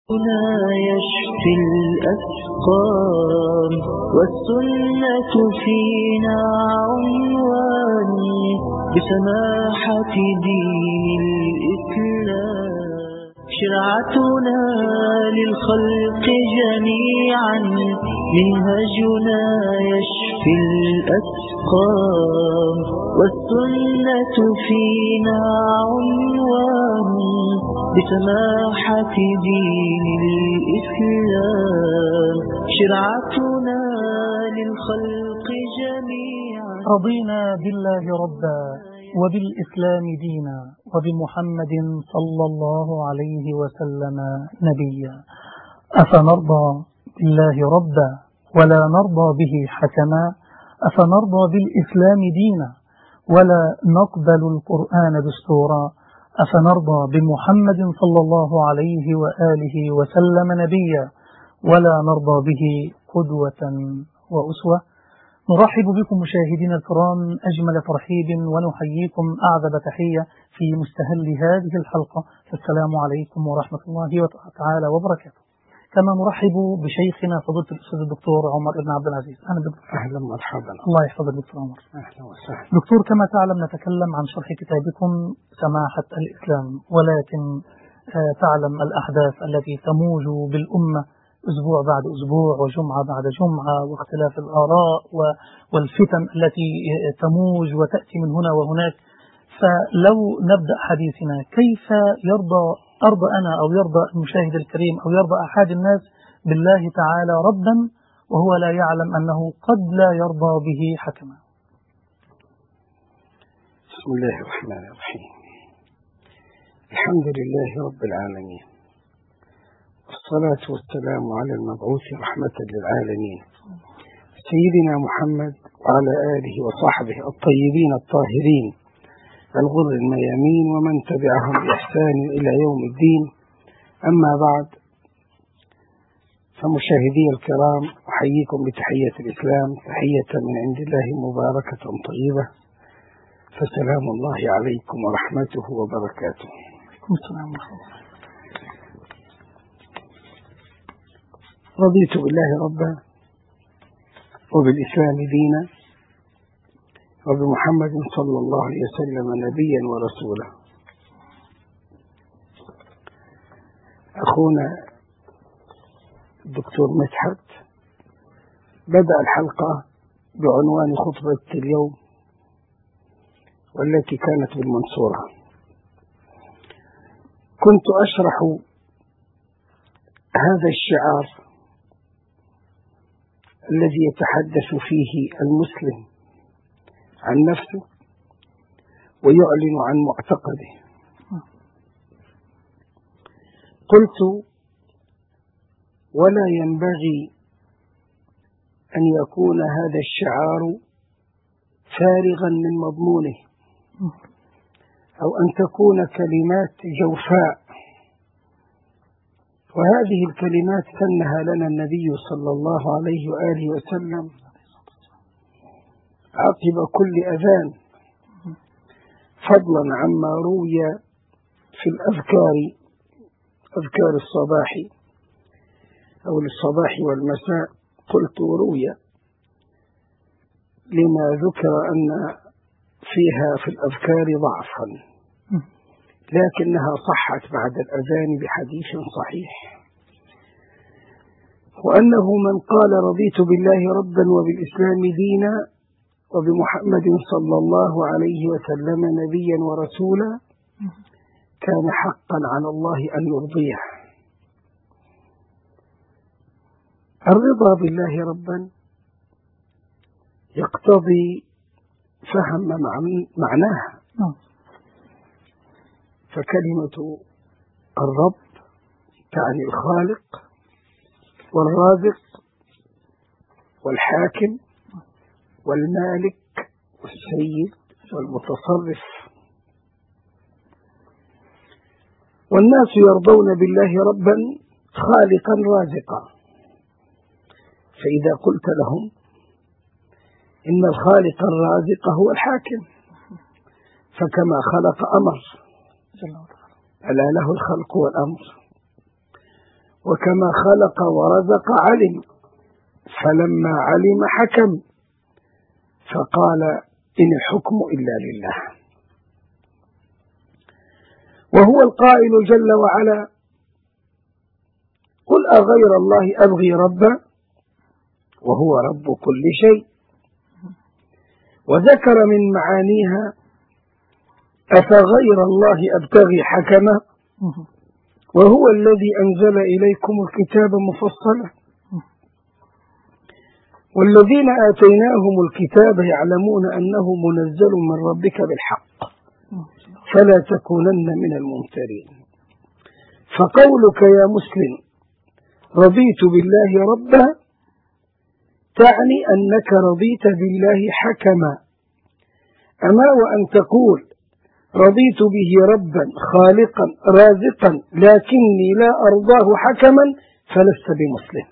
هنا يشفي الأسقام والسنة فينا عنوان بسماحة دين الإسلام شرعتنا للخلق جميعا منهجنا يشفي الأسقام والسنة فينا عنوان بسماحة دين الإسلام شرعتنا للخلق جميعا. رضينا بالله ربا وبالإسلام دينا وبمحمد صلى الله عليه وسلم نبيا. أفنرضى بالله ربا ولا نرضى به حكما؟ أفنرضى بالإسلام دينا ولا نقبل القرآن دستورا؟ أفنرضى بمحمد صلى الله عليه وآله وسلم نبيا ولا نرضى به قدوة وأسوة؟ نرحب بكم مشاهدينا الكرام أجمل ترحيب ونحييكم أعذب تحية في مستهل هذه الحلقة، فالسلام عليكم ورحمة الله تعالى وبركاته. كما نرحب بشيخنا فضيلة الأستاذ الدكتور عمر بن عبد العزيز. أهلا ومرحبا. الله يحفظك دكتور عمر. أهلا وسهلا. دكتور، كما تعلم نتكلم عن شرح كتابكم سماحة الإسلام، ولكن تعلم الأحداث التي تموج بالأمة أسبوع بعد أسبوع وجمعة بعد جمعة، واختلاف الآراء والفتن التي تموج وتأتي من هنا وهناك. فلو نبدأ حديثنا، كيف أرضى أنا أو يرضى المشاهد الكريم أو يرضى أحد الناس بالله تعالى ربا وهو لا يعلم أنه قد لا يرضى به حكما؟ بسم الله الرحمن الرحيم. الحمد لله رب العالمين، والصلاة والسلام على المبعوث رحمة للعالمين سيدنا محمد وعلى آله وصحبه الطيبين الطاهرين الغر الميامين ومن تبعهم بإحسان إلى يوم الدين. أما بعد، فمشاهدي الكرام، أحييكم بتحية الإسلام، تحية من عند الله مباركة طيبة، فسلام الله عليكم ورحمته وبركاته. رضيت بالله ربا وبالإسلام دينا وبمحمد صلى الله عليه وسلم نبيا ورسولا. أخونا الدكتور مدحت بدأ الحلقة بعنوان خطبة اليوم والتي كانت بالمنصورة. كنت أشرح هذا الشعار الذي يتحدث فيه المسلم عن نفسه ويعلن عن معتقده. قلت: ولا ينبغي أن يكون هذا الشعار فارغا من مضمونه، أو أن تكون كلمات جوفاء. وهذه الكلمات سنها لنا النبي صلى الله عليه وآله وسلم عقب كل أذان، فضلا عما روي في أذكار الصباح أو للصباح والمساء. قلت: روي لما ذكر أن فيها في الأذكار ضعفا، لكنها صحت بعد الأذان بحديث صحيح، وأنه من قال: رضيت بالله ربا وبالإسلام دينا وبمحمد صلى الله عليه وسلم نبيا ورسولا، كان حقا على الله أن يرضيه. الرضا بالله ربا يقتضي فهم معناها، فكلمة الرب تعني الخالق والرازق والحاكم والمالك والسيد والمتصرف. والناس يرضون بالله ربا خالقا رازقا، فإذا قلت لهم إن الخالق الرازق هو الحاكم، فكما خلق أمر، ألا له الخلق والأمر. وكما خلق ورزق علم، فلما علم حكم، فقال إن الحكم إلا لله. وهو القائل جل وعلا: قل أغير الله أبغي ربا وهو رب كل شيء. وذكر من معانيها: أفغير الله أبتغي حكما وهو الذي أنزل إليكم الكتاب مفصلا والذين آتيناهم الكتاب يعلمون أنه منزل من ربك بالحق فلا تكونن من الممترين. فقولك يا مسلم رضيت بالله ربا تعني أنك رضيت بالله حكما، أما وأن تقول رضيت به ربا خالقا رازقا لكني لا أرضاه حكما فلست بمسلم.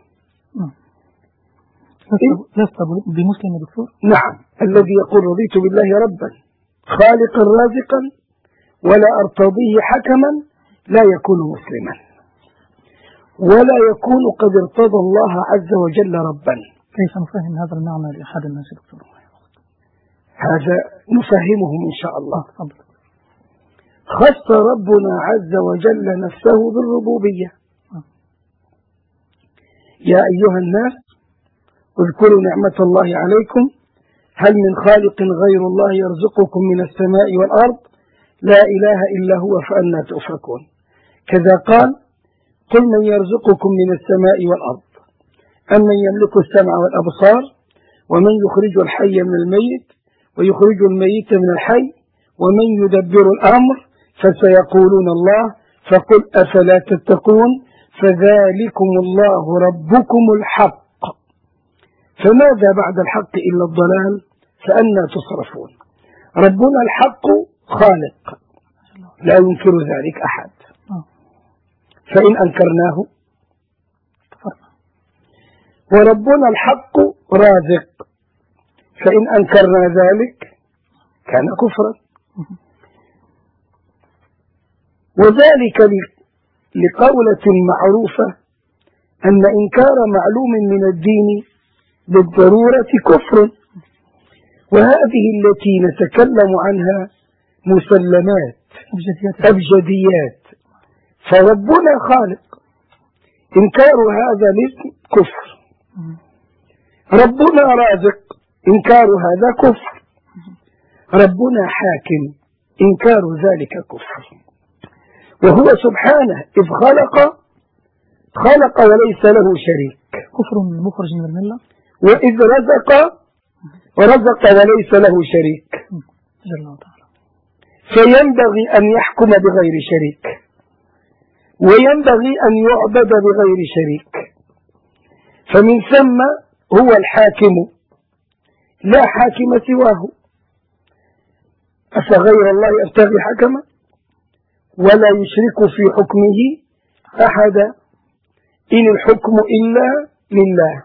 لست بمسلم يا دكتور؟ نعم، الذي يقول رضيت بالله ربا خالقا رازقا ولا أرتضيه حكما لا يكون مسلما، ولا يكون قد ارتضى الله عز وجل ربا. كيف نفهم هذا المعنى لأحد الناس يا دكتور؟ هذا نفهمهم إن شاء الله. خص ربنا عز وجل نفسه بالربوبية. يا أيها الناس اذكروا نعمة الله عليكم هل من خالق غير الله يرزقكم من السماء والأرض لا إله إلا هو فأنى تؤفكون. كذا قال: قل من يرزقكم من السماء والأرض أمن يملك السمع والأبصار ومن يخرج الحي من الميت ويخرج الميت من الحي ومن يدبر الأمر فسيقولون الله فقل أفلا تتقون فذلكم الله ربكم الحق فماذا بعد الحق إلا الضلال فأنى تصرفون. ربنا الحق خالق لا ينكر ذلك أحد، فإن أنكرناه وربنا الحق رازق فإن أنكرنا ذلك كان كفرا. وذلك لقولة معروفة أن إنكار معلوم من الدين بالضرورة كفر، وهذه التي نتكلم عنها مسلمات أبجديات، فربنا خالق إنكار هذا الاسم كفر، ربنا رازق إنكار هذا كفر، ربنا حاكم إنكار ذلك كفر. وهو سبحانه إذ خلق وليس له شريك، كفر مخرج من الملة. وإذ رزق وليس له شريك، فينبغي أن يحكم بغير شريك وينبغي أن يعبد بغير شريك، فمن ثم هو الحاكم لا حاكم سواه. أفغير الله أبتغي حكما ولا يشرك في حكمه أحدا إن الحكم إلا لله،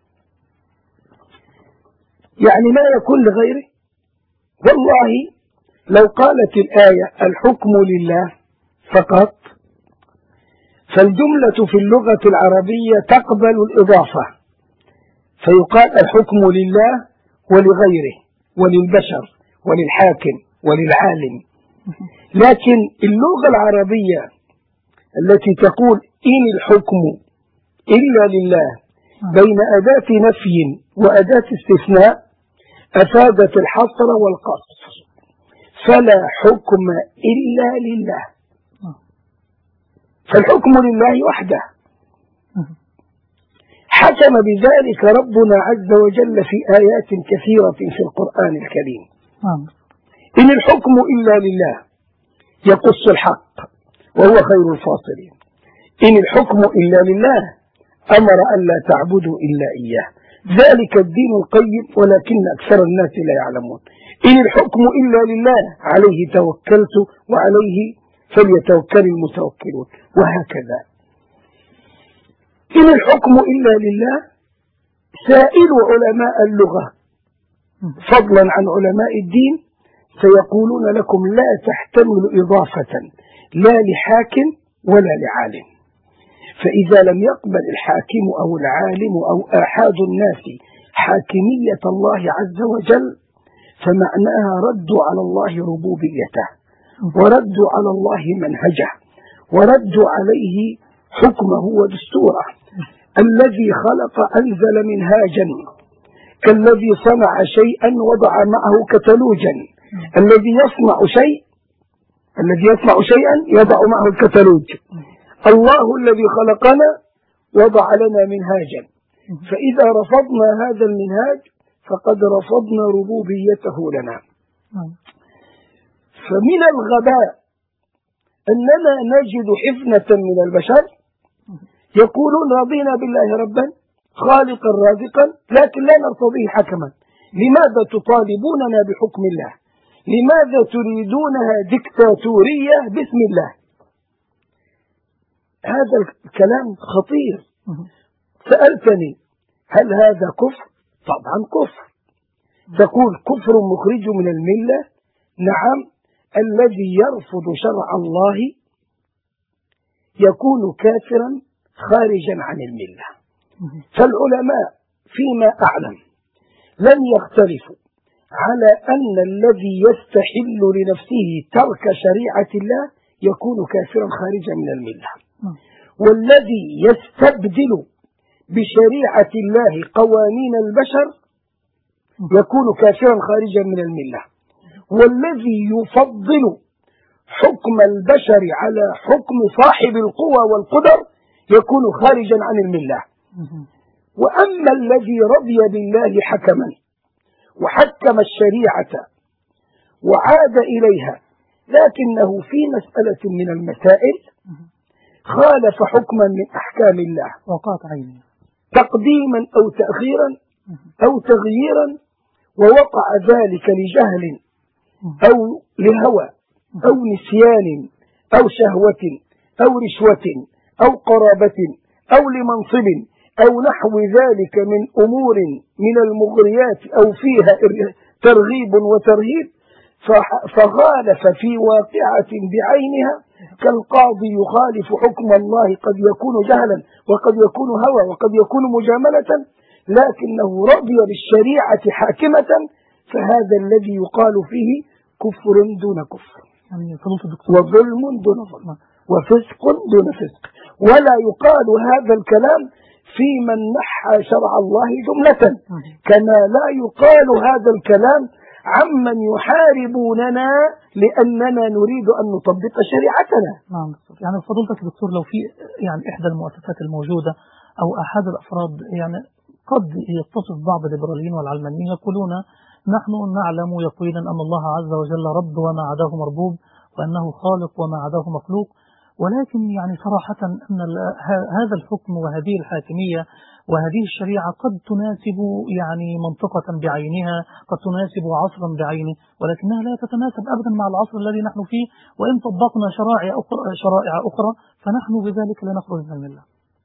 يعني لا يكون لغيره. والله لو قالت الآية الحكم لله فقط فالجملة في اللغة العربية تقبل الإضافة، فيقال الحكم لله ولغيره وللبشر وللحاكم وللعالم. لكن اللغة العربية التي تقول إن الحكم إلا لله بين أداة نفي وأداة استثناء أفادت الحصر والقصر، فلا حكم إلا لله، فالحكم لله وحده. حكم بذلك ربنا عز وجل في آيات كثيرة في القرآن الكريم. إن الحكم إلا لله يقص الحق وهو خير الفاصلين. إن الحكم إلا لله أمر أن لا تعبدوا إلا إياه، ذلك الدين القيم ولكن أكثر الناس لا يعلمون. إن الحكم إلا لله عليه توكلت وعليه فليتوكل المتوكلون، وهكذا. إن الحكم إلا لله سائل علماء اللغة فضلا عن علماء الدين سيقولون لكم لا تحتمل إضافة لا لحاكم ولا لعالم، فإذا لم يقبل الحاكم أو العالم أو آحاد الناس حاكمية الله عز وجل فمعناها ردوا على الله ربوبيته، وردوا على الله منهجه، وردوا عليه حكمه ودستوره. الذي خلق أنزل منهاجا، كالذي صنع شيئا وضع معه كتالوجا. الذي يصنع شيئا يضع معه الكتالوج. الله الذي خلقنا وضع لنا منهاجا، فإذا رفضنا هذا المنهاج فقد رفضنا ربوبيته لنا. فمن الغباء أننا نجد حفنة من البشر يقولون رضينا بالله ربا خالقا رازقا لكن لا نرتضيه حكما. لماذا تطالبوننا بحكم الله؟ لماذا تريدونها ديكتاتورية باسم الله؟ هذا الكلام خطير. سألتني هل هذا كفر؟ طبعا كفر. تقول كفر مخرج من الملة. نعم، الذي يرفض شرع الله يكون كافرا خارجا عن الملة. فالعلماء فيما أعلم لن يختلفوا على أن الذي يستحل لنفسه ترك شريعة الله يكون كافرا خارجا من الملة، والذي يستبدل بشريعة الله قوانين البشر يكون كافرا خارجا من الملة، والذي يفضل حكم البشر على حكم صاحب القوى والقدر يكون خارجا عن الملة. وأما الذي رضي بالله حكما وحكم الشريعة وعاد إليها لكنه في مسألة من المسائل خالف حكما من أحكام الله تقديما أو تأخيرا أو تغييرا، ووقع ذلك لجهل أو لهوى أو نسيان أو شهوة أو رشوة أو قرابة أو لمنصب أو نحو ذلك من أمور من المغريات أو فيها ترغيب وترهيب، فخالف في واقعة بعينها كالقاضي يخالف حكم الله قد يكون جهلا وقد يكون هوى وقد يكون مجاملة، لكنه رضي بالشريعة حاكمة، فهذا الذي يقال فيه كفر دون كفر وظلم دون ظلم وفسق دون فسق. ولا يقال هذا الكلام في من نحى شرع الله جملة، كما لا يقال هذا الكلام عمن يحاربوننا لأننا نريد أن نطبق شريعتنا. نعم دكتور. يعني فضلتك دكتور لو في يعني إحدى المؤسسات الموجودة أو أحد الأفراد يعني قد يتصف بعض الليبراليين والعلمانيين يقولون نحن نعلم يقينا أن الله عز وجل رب وما عداه مربوب، وأنه خالق وما عداه مخلوق، ولكن يعني صراحة أن هذا الحكم وهذه الحاكمية وهذه الشريعة قد تناسب يعني منطقة بعينها، قد تناسب عصرا بعينه، ولكنها لا تتناسب أبدا مع العصر الذي نحن فيه، وإن طبقنا شرائع أخرى فنحن بذلك لا نخرج من الملة.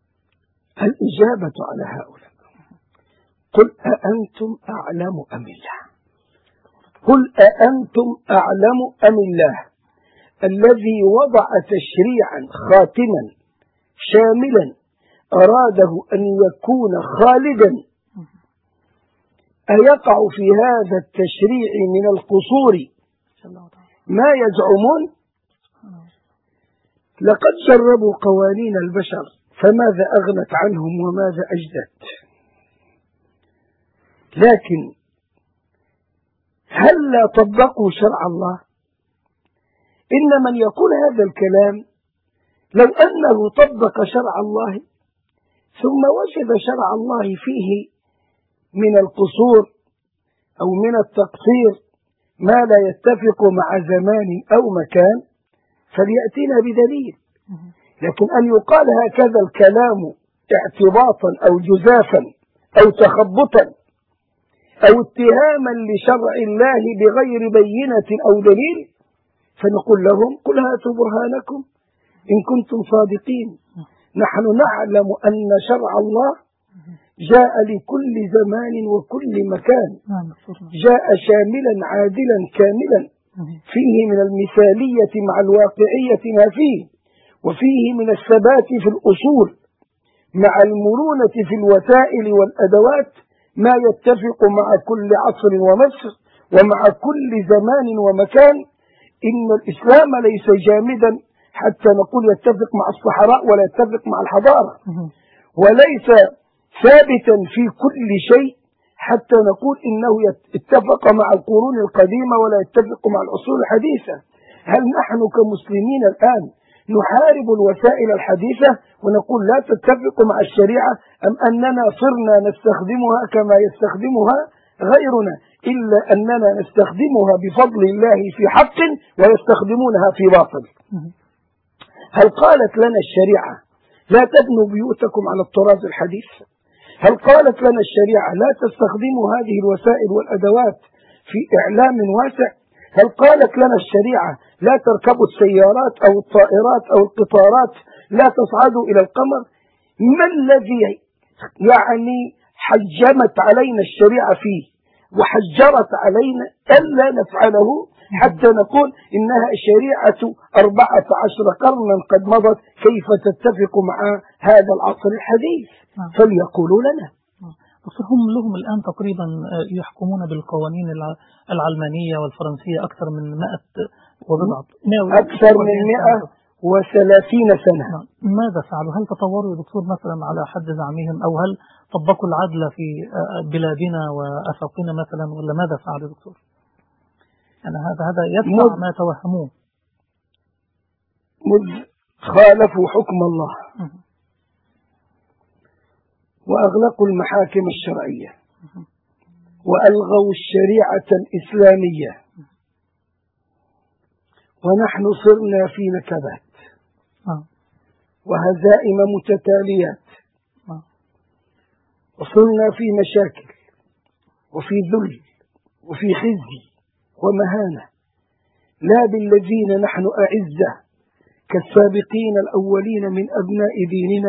الإجابة على هؤلاء قل أأنتم أعلم أم الله؟ قل أأنتم أعلم أم الله الذي وضع تشريعا خاتما شاملا أراده أن يكون خالدا أيقع في هذا التشريع من القصور ما يزعمون؟ لقد جربوا قوانين البشر فماذا أغنت عنهم وماذا أجدت. لكن هل لا طبقوا شرع الله؟ إن من يقول هذا الكلام لو أنه طبق شرع الله ثم وجد شرع الله فيه من القصور أو من التقصير ما لا يتفق مع زمان أو مكان فليأتينا بدليل. لكن أن يقال هكذا الكلام اعتباطا أو جزافا أو تخبطا أو اتهاما لشرع الله بغير بينة أو دليل، فنقول لهم قل هاتوا برهانكم إن كنتم صادقين. نحن نعلم أن شرع الله جاء لكل زمان وكل مكان، جاء شاملا عادلا كاملا، فيه من المثالية مع الواقعية ما فيه، وفيه من الثبات في الأصول مع المرونة في الوسائل والأدوات ما يتفق مع كل عصر ومصر ومع كل زمان ومكان. إن الإسلام ليس جامدا حتى نقول يتفق مع الصحراء ولا يتفق مع الحضارة، وليس ثابتا في كل شيء حتى نقول إنه اتفق مع القرون القديمة ولا يتفق مع العصور الحديثة. هل نحن كمسلمين الآن نحارب الوسائل الحديثة ونقول لا تتفق مع الشريعة، أم أننا صرنا نستخدمها كما يستخدمها غيرنا، إلا أننا نستخدمها بفضل الله في حق ويستخدمونها في باطل؟ هل قالت لنا الشريعة لا تبنوا بيوتكم على الطراز الحديث؟ هل قالت لنا الشريعة لا تستخدموا هذه الوسائل والأدوات في إعلام واسع؟ هل قالت لنا الشريعة لا تركبوا السيارات أو الطائرات أو القطارات، لا تصعدوا إلى القمر؟ ما الذي يعني حجمت علينا الشريعة فيه وحجرت علينا ألا نفعله حتى نقول إنها شريعة 14 قرنا قد مضت، كيف تتفق مع هذا العصر الحديث؟ فليقولوا لنا. هم لهم الآن تقريبا يحكمون بالقوانين العلمانية والفرنسية أكثر من 130 سنة. ماذا فعلوا؟ هل تطوروا يا دكتور مثلا على حد زعمهم، أو هل طبقوا العدل في بلادنا وأفاقنا مثلا، ولا ماذا فعلوا يا دكتور؟ يعني هذا يدفع ما توهموه. مذ خالفوا حكم الله وأغلقوا المحاكم الشرعية وألغوا الشريعة الإسلامية، ونحن صرنا في نكبات وهزائم متتاليات، وصرنا في مشاكل وفي ذل وفي خزي ومهانة، لا بالذين نحن أعزة كالسابقين الأولين من أبناء ديننا،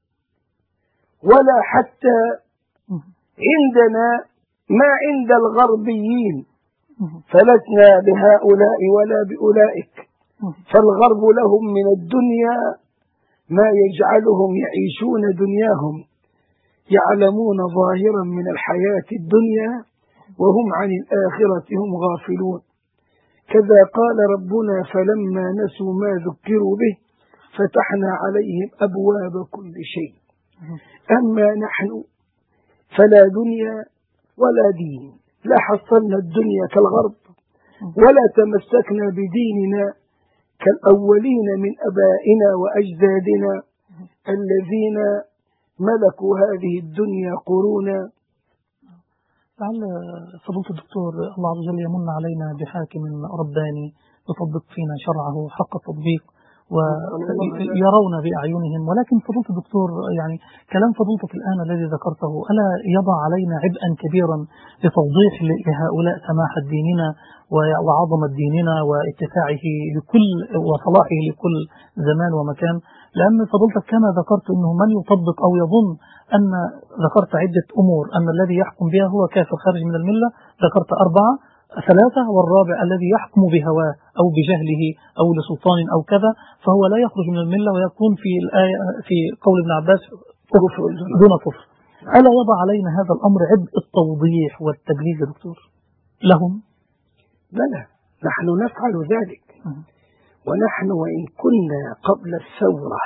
ولا حتى عندنا ما عند الغربيين، فلسنا بهؤلاء ولا بأولئك، فالغرب لهم من الدنيا ما يجعلهم يعيشون دنياهم، يعلمون ظاهرا من الحياة الدنيا وهم عن الآخرة هم غافلون. كذا قال ربنا فلما نسوا ما ذكروا به فتحنا عليهم أبواب كل شيء. أما نحن فلا دنيا ولا دين، لا حصلنا الدنيا كالغرب ولا تمسكنا بديننا كالأولين من أبائنا وأجدادنا الذين ملكوا هذه الدنيا قرونا. لعل فضيلة الدكتور الله عز وجل يمن علينا بحاكم رباني يطبق فينا شرعه حق التطبيق ويرون بأعينهم. ولكن فضيلة الدكتور، يعني كلام فضيلتك الآن الذي ذكرته ألا يضع علينا عبئا كبيرا لتوضيح لهؤلاء سماحة ديننا وعظمة ديننا واتساعه لكل وصلاحه لكل زمان ومكان؟ لأن فضيلتك كما ذكرت أنه من يطبق أو يظن أن ذكرت عدة أمور أن الذي يحكم بها هو كافر خارج من الملة، ذكرت 3، والرابع الذي يحكم بهواه أو بجهله أو لسلطان أو كذا فهو لا يخرج من الملة ويكون في الآية في قول ابن عباس كفر دون كفر. ألا يضع علينا هذا الأمر عبء التوضيح والتبليغ يا دكتور لهم؟ بلى، نحن نفعل ذلك، ونحن وإن كنا قبل الثورة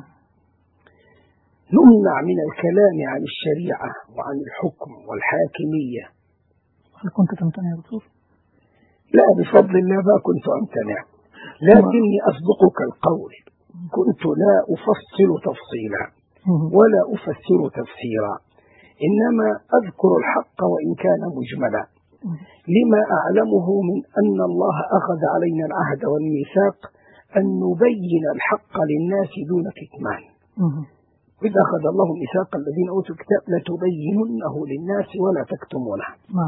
نمنع من الكلام عن الشريعة وعن الحكم والحاكمية. هل كنت تمتنع يا دكتور؟ لا، بفضل الله ما كنت أمتنع، لكني أصدقك القول، كنت لا أفصل تفصيلا ولا أفسر تفسيرا، إنما أذكر الحق وإن كان مجملا، لما أعلمه من أن الله أخذ علينا العهد والميثاق أن نبين الحق للناس دون كتمان. إذ أخذ الله ميثاق الذين أوتوا الكتاب لتبيننه للناس ولا تكتمونه.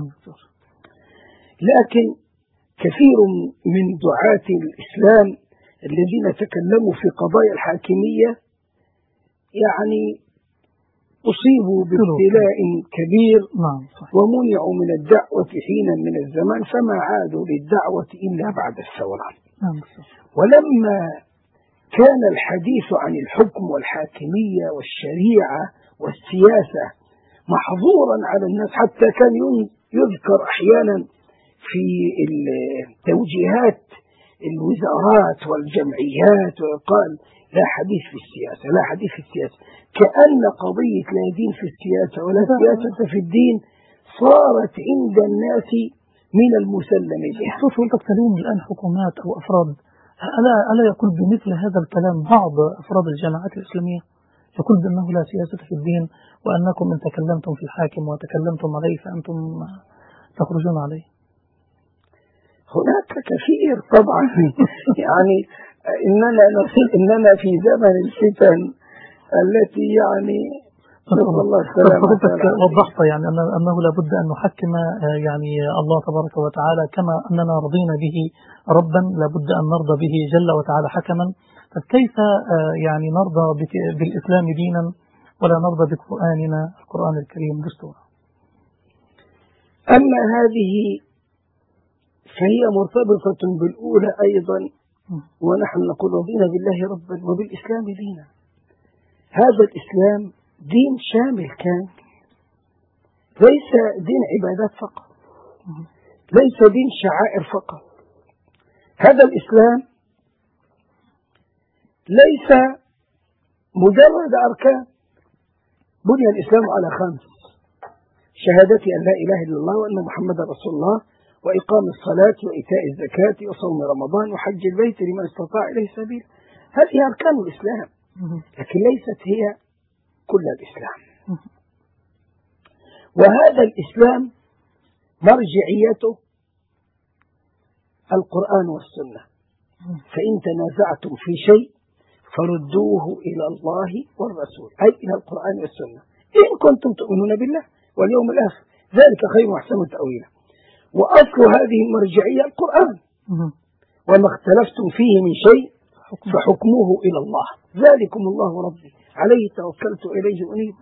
لكن كثير من دعاة الإسلام الذين تكلموا في قضايا الحاكمية يعني أصيبوا بابتلاء كبير ومنعوا من الدعوة حينا من الزمان، فما عادوا للدعوة إلا بعد الثورة. ولما كان الحديث عن الحكم والحاكمية والشريعة والسياسة محظورا على الناس، حتى كان يذكر أحيانا في التوجيهات الوزارات والجمعيات ويقال لا حديث في السياسة، لا حديث في السياسة، كأن قضية لا دين في السياسة ولا سياسة في الدين صارت عند الناس من المسلم بها. شوف أنت تلوم الآن حكومات أو أفراد، ألا يقول بمثل هذا الكلام بعض أفراد الجماعات الإسلامية؟ يقول بأنه لا سياسة في الدين، وأنكم إن تكلمتم في الحاكم وتكلمتم عليه فأنتم تخرجون عليه. هناك كثير طبعا يعني إننا في زمن الفتن التي يعني الله السلامة. وضحت يعني أنه لابد أن نحكم يعني الله تبارك وتعالى كما أننا رضينا به ربا، لابد أن نرضى به جل وتعالى حكما. فكيف يعني نرضى بالإسلام دينا ولا نرضى بقرآننا القرآن الكريم دستورا؟ أما هذه فهي مرتبطة بالأولى أيضا، ونحن نقول رضينا بالله ربا وبالإسلام دينا. هذا الإسلام دين شامل كامل، ليس دين عبادات فقط، ليس دين شعائر فقط. هذا الإسلام ليس مجرد أركان، بني الإسلام على 5: شهادة أن لا إله إلا الله وأن محمدا رسول الله، وإقام الصلاة وإيتاء الزكاة وصوم رمضان وحج البيت لمن استطاع إليه سبيل. هذه أركان الإسلام، لكن ليست هي كل الإسلام. وهذا الإسلام مرجعيته القرآن والسنة، فإن تنازعتم في شيء فردوه إلى الله والرسول، أي إلى القرآن والسنة، إن كنتم تؤمنون بالله واليوم الآخر، ذلك خير وأحسن تأويلا. وأصل هذه المرجعية القرآن، وما اختلفتم فيه من شيء فحكمه إلى الله، ذلكم الله ربي عليه توكلت إليه أنيب.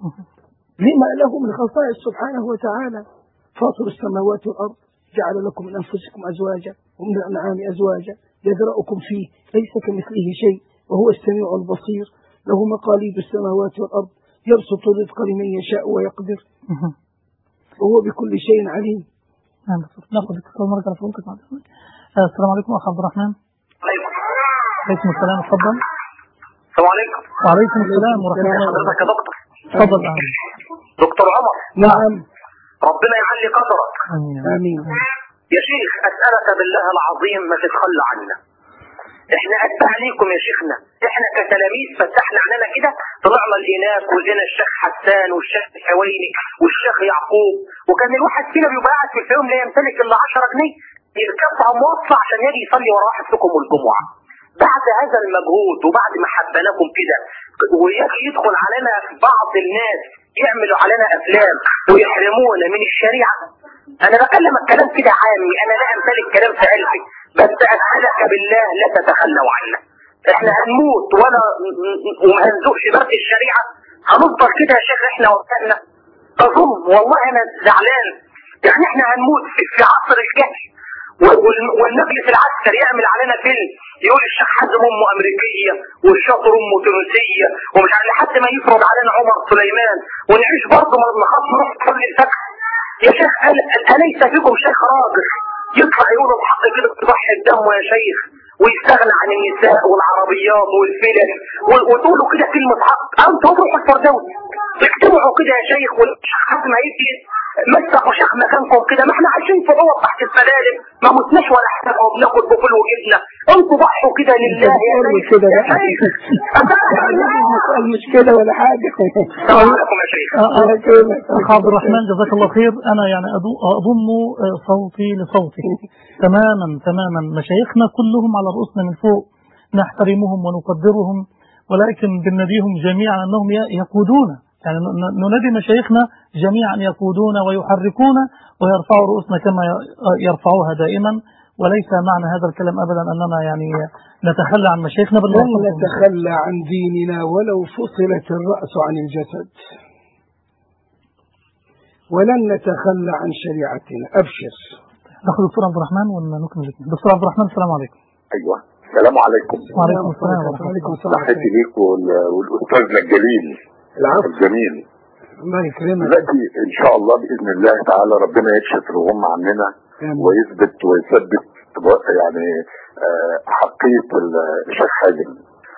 لما له من خصائص سبحانه وتعالى: فاطر السماوات والأرض، جعل لكم من أنفسكم أزواجا ومن الأنعام أزواجا يذرأكم فيه ليس كمثله شيء وهو السميع البصير، له مقاليد السماوات والأرض، يبسط الرزق لمن يشاء ويقدر، وهو بكل شيء عليم. ناخذ اتصال مرة على فضلك. السلام عليكم أخ عبد الرحمن. عليكم السلام، اتفضل. السلام عليكم. وعليكم السلام ورحمة الله. حضرتك يا دكتور؟ تفضل. دكتور عمر. نعم. ربنا يعلي قدرك. آمين. يا شيخ أسألك بالله العظيم ما تتخلى عنا، احنا أتبع ليكم يا شيخنا، احنا كتلاميذ فتحنا عننا كده، طلعنا لقيناك ولقينا الشيخ حسان والشيخ حويني والشيخ يعقوب، وكان الواحد فينا بيبقى قاعد في اليوم لا يمتلك إلا 10 جنيه يركبها مواصلة عشان يجي يصلي ورا واحد فيكم الجمعة. بعد هذا المجهود وبعد ما حبناكم كده، ويجي يدخل علينا بعض الناس يعملوا علينا أفلام ويحرمونا من الشريعة. أنا بكلم الكلام كده عامي، أنا لا أمتلك كلام في قلبي، بس أسألك بالله لا تتخلوا عنا. احنا هنموت وما هنزقش برد الشريعة، هنفضل كده يا شيخ احنا وقتنا. أظن والله أنا زعلان، يعني احنا هنموت في عصر الجهل، والمجلس العسكري يعمل علينا فيلم يقول الشيخ حازم أمه أمريكية والشاطر أمه تونسية ومش عارف، لحد ما يفرض علينا عمر سليمان، ونعيش برضه ما نخاف نروح قبل الفجر. يا شيخ أليس فيكم شيخ راجل يطلع يقول الحق كده تضحي الدم يا شيخ، ويستغنى عن النساء والعربيات والفلل، وتقولوا كده كلمة حق؟ أنتوا روحوا الفردوس اجتمعوا كده يا شيخ، والشيخ حازم هيجي مسكوا شيخ مكانكم كده، ما احنا عايشين في جوه تحت السلالم، ما متناش ولا حاجه وبناخد بكل وجبنا، انتوا ضحوا كده لله يا شيخ. كده مش كده ولا حاجه. السلام عليكم يا شيخ. أخ عبد الرحمن جزاك الله خير. أنا يعني أضم صوتي لصوتي تماما. مشايخنا كلهم على رؤوسنا من فوق، نحترمهم ونقدرهم، ولكن بنناديهم جميعا أنهم يقودون، يعني ننادي مشايخنا جميعا يقودون ويحركون ويرفعوا رؤوسنا كما يرفعوها دائما، وليس معنى هذا الكلام أبدا أننا يعني نتخلى عن مشايخنا، بل لن نتخلى عن ديننا ولو فصلت الرأس عن الجسد، ولن نتخلى عن شريعتنا. أبشر. ناخذ دكتور عبد الرحمن ونكمل. دكتور عبد الرحمن السلام عليكم. أيوة السلام عليكم. وعليكم السلام ورحمة الله. تحياتي ليك والاستاذنا الجليل الجميل. الله يكرمك. دلوقتي ان شاء الله باذن الله تعالى ربنا يكشف الغم عننا ويثبت ويثبت يعني حقيقة الشيخ حازم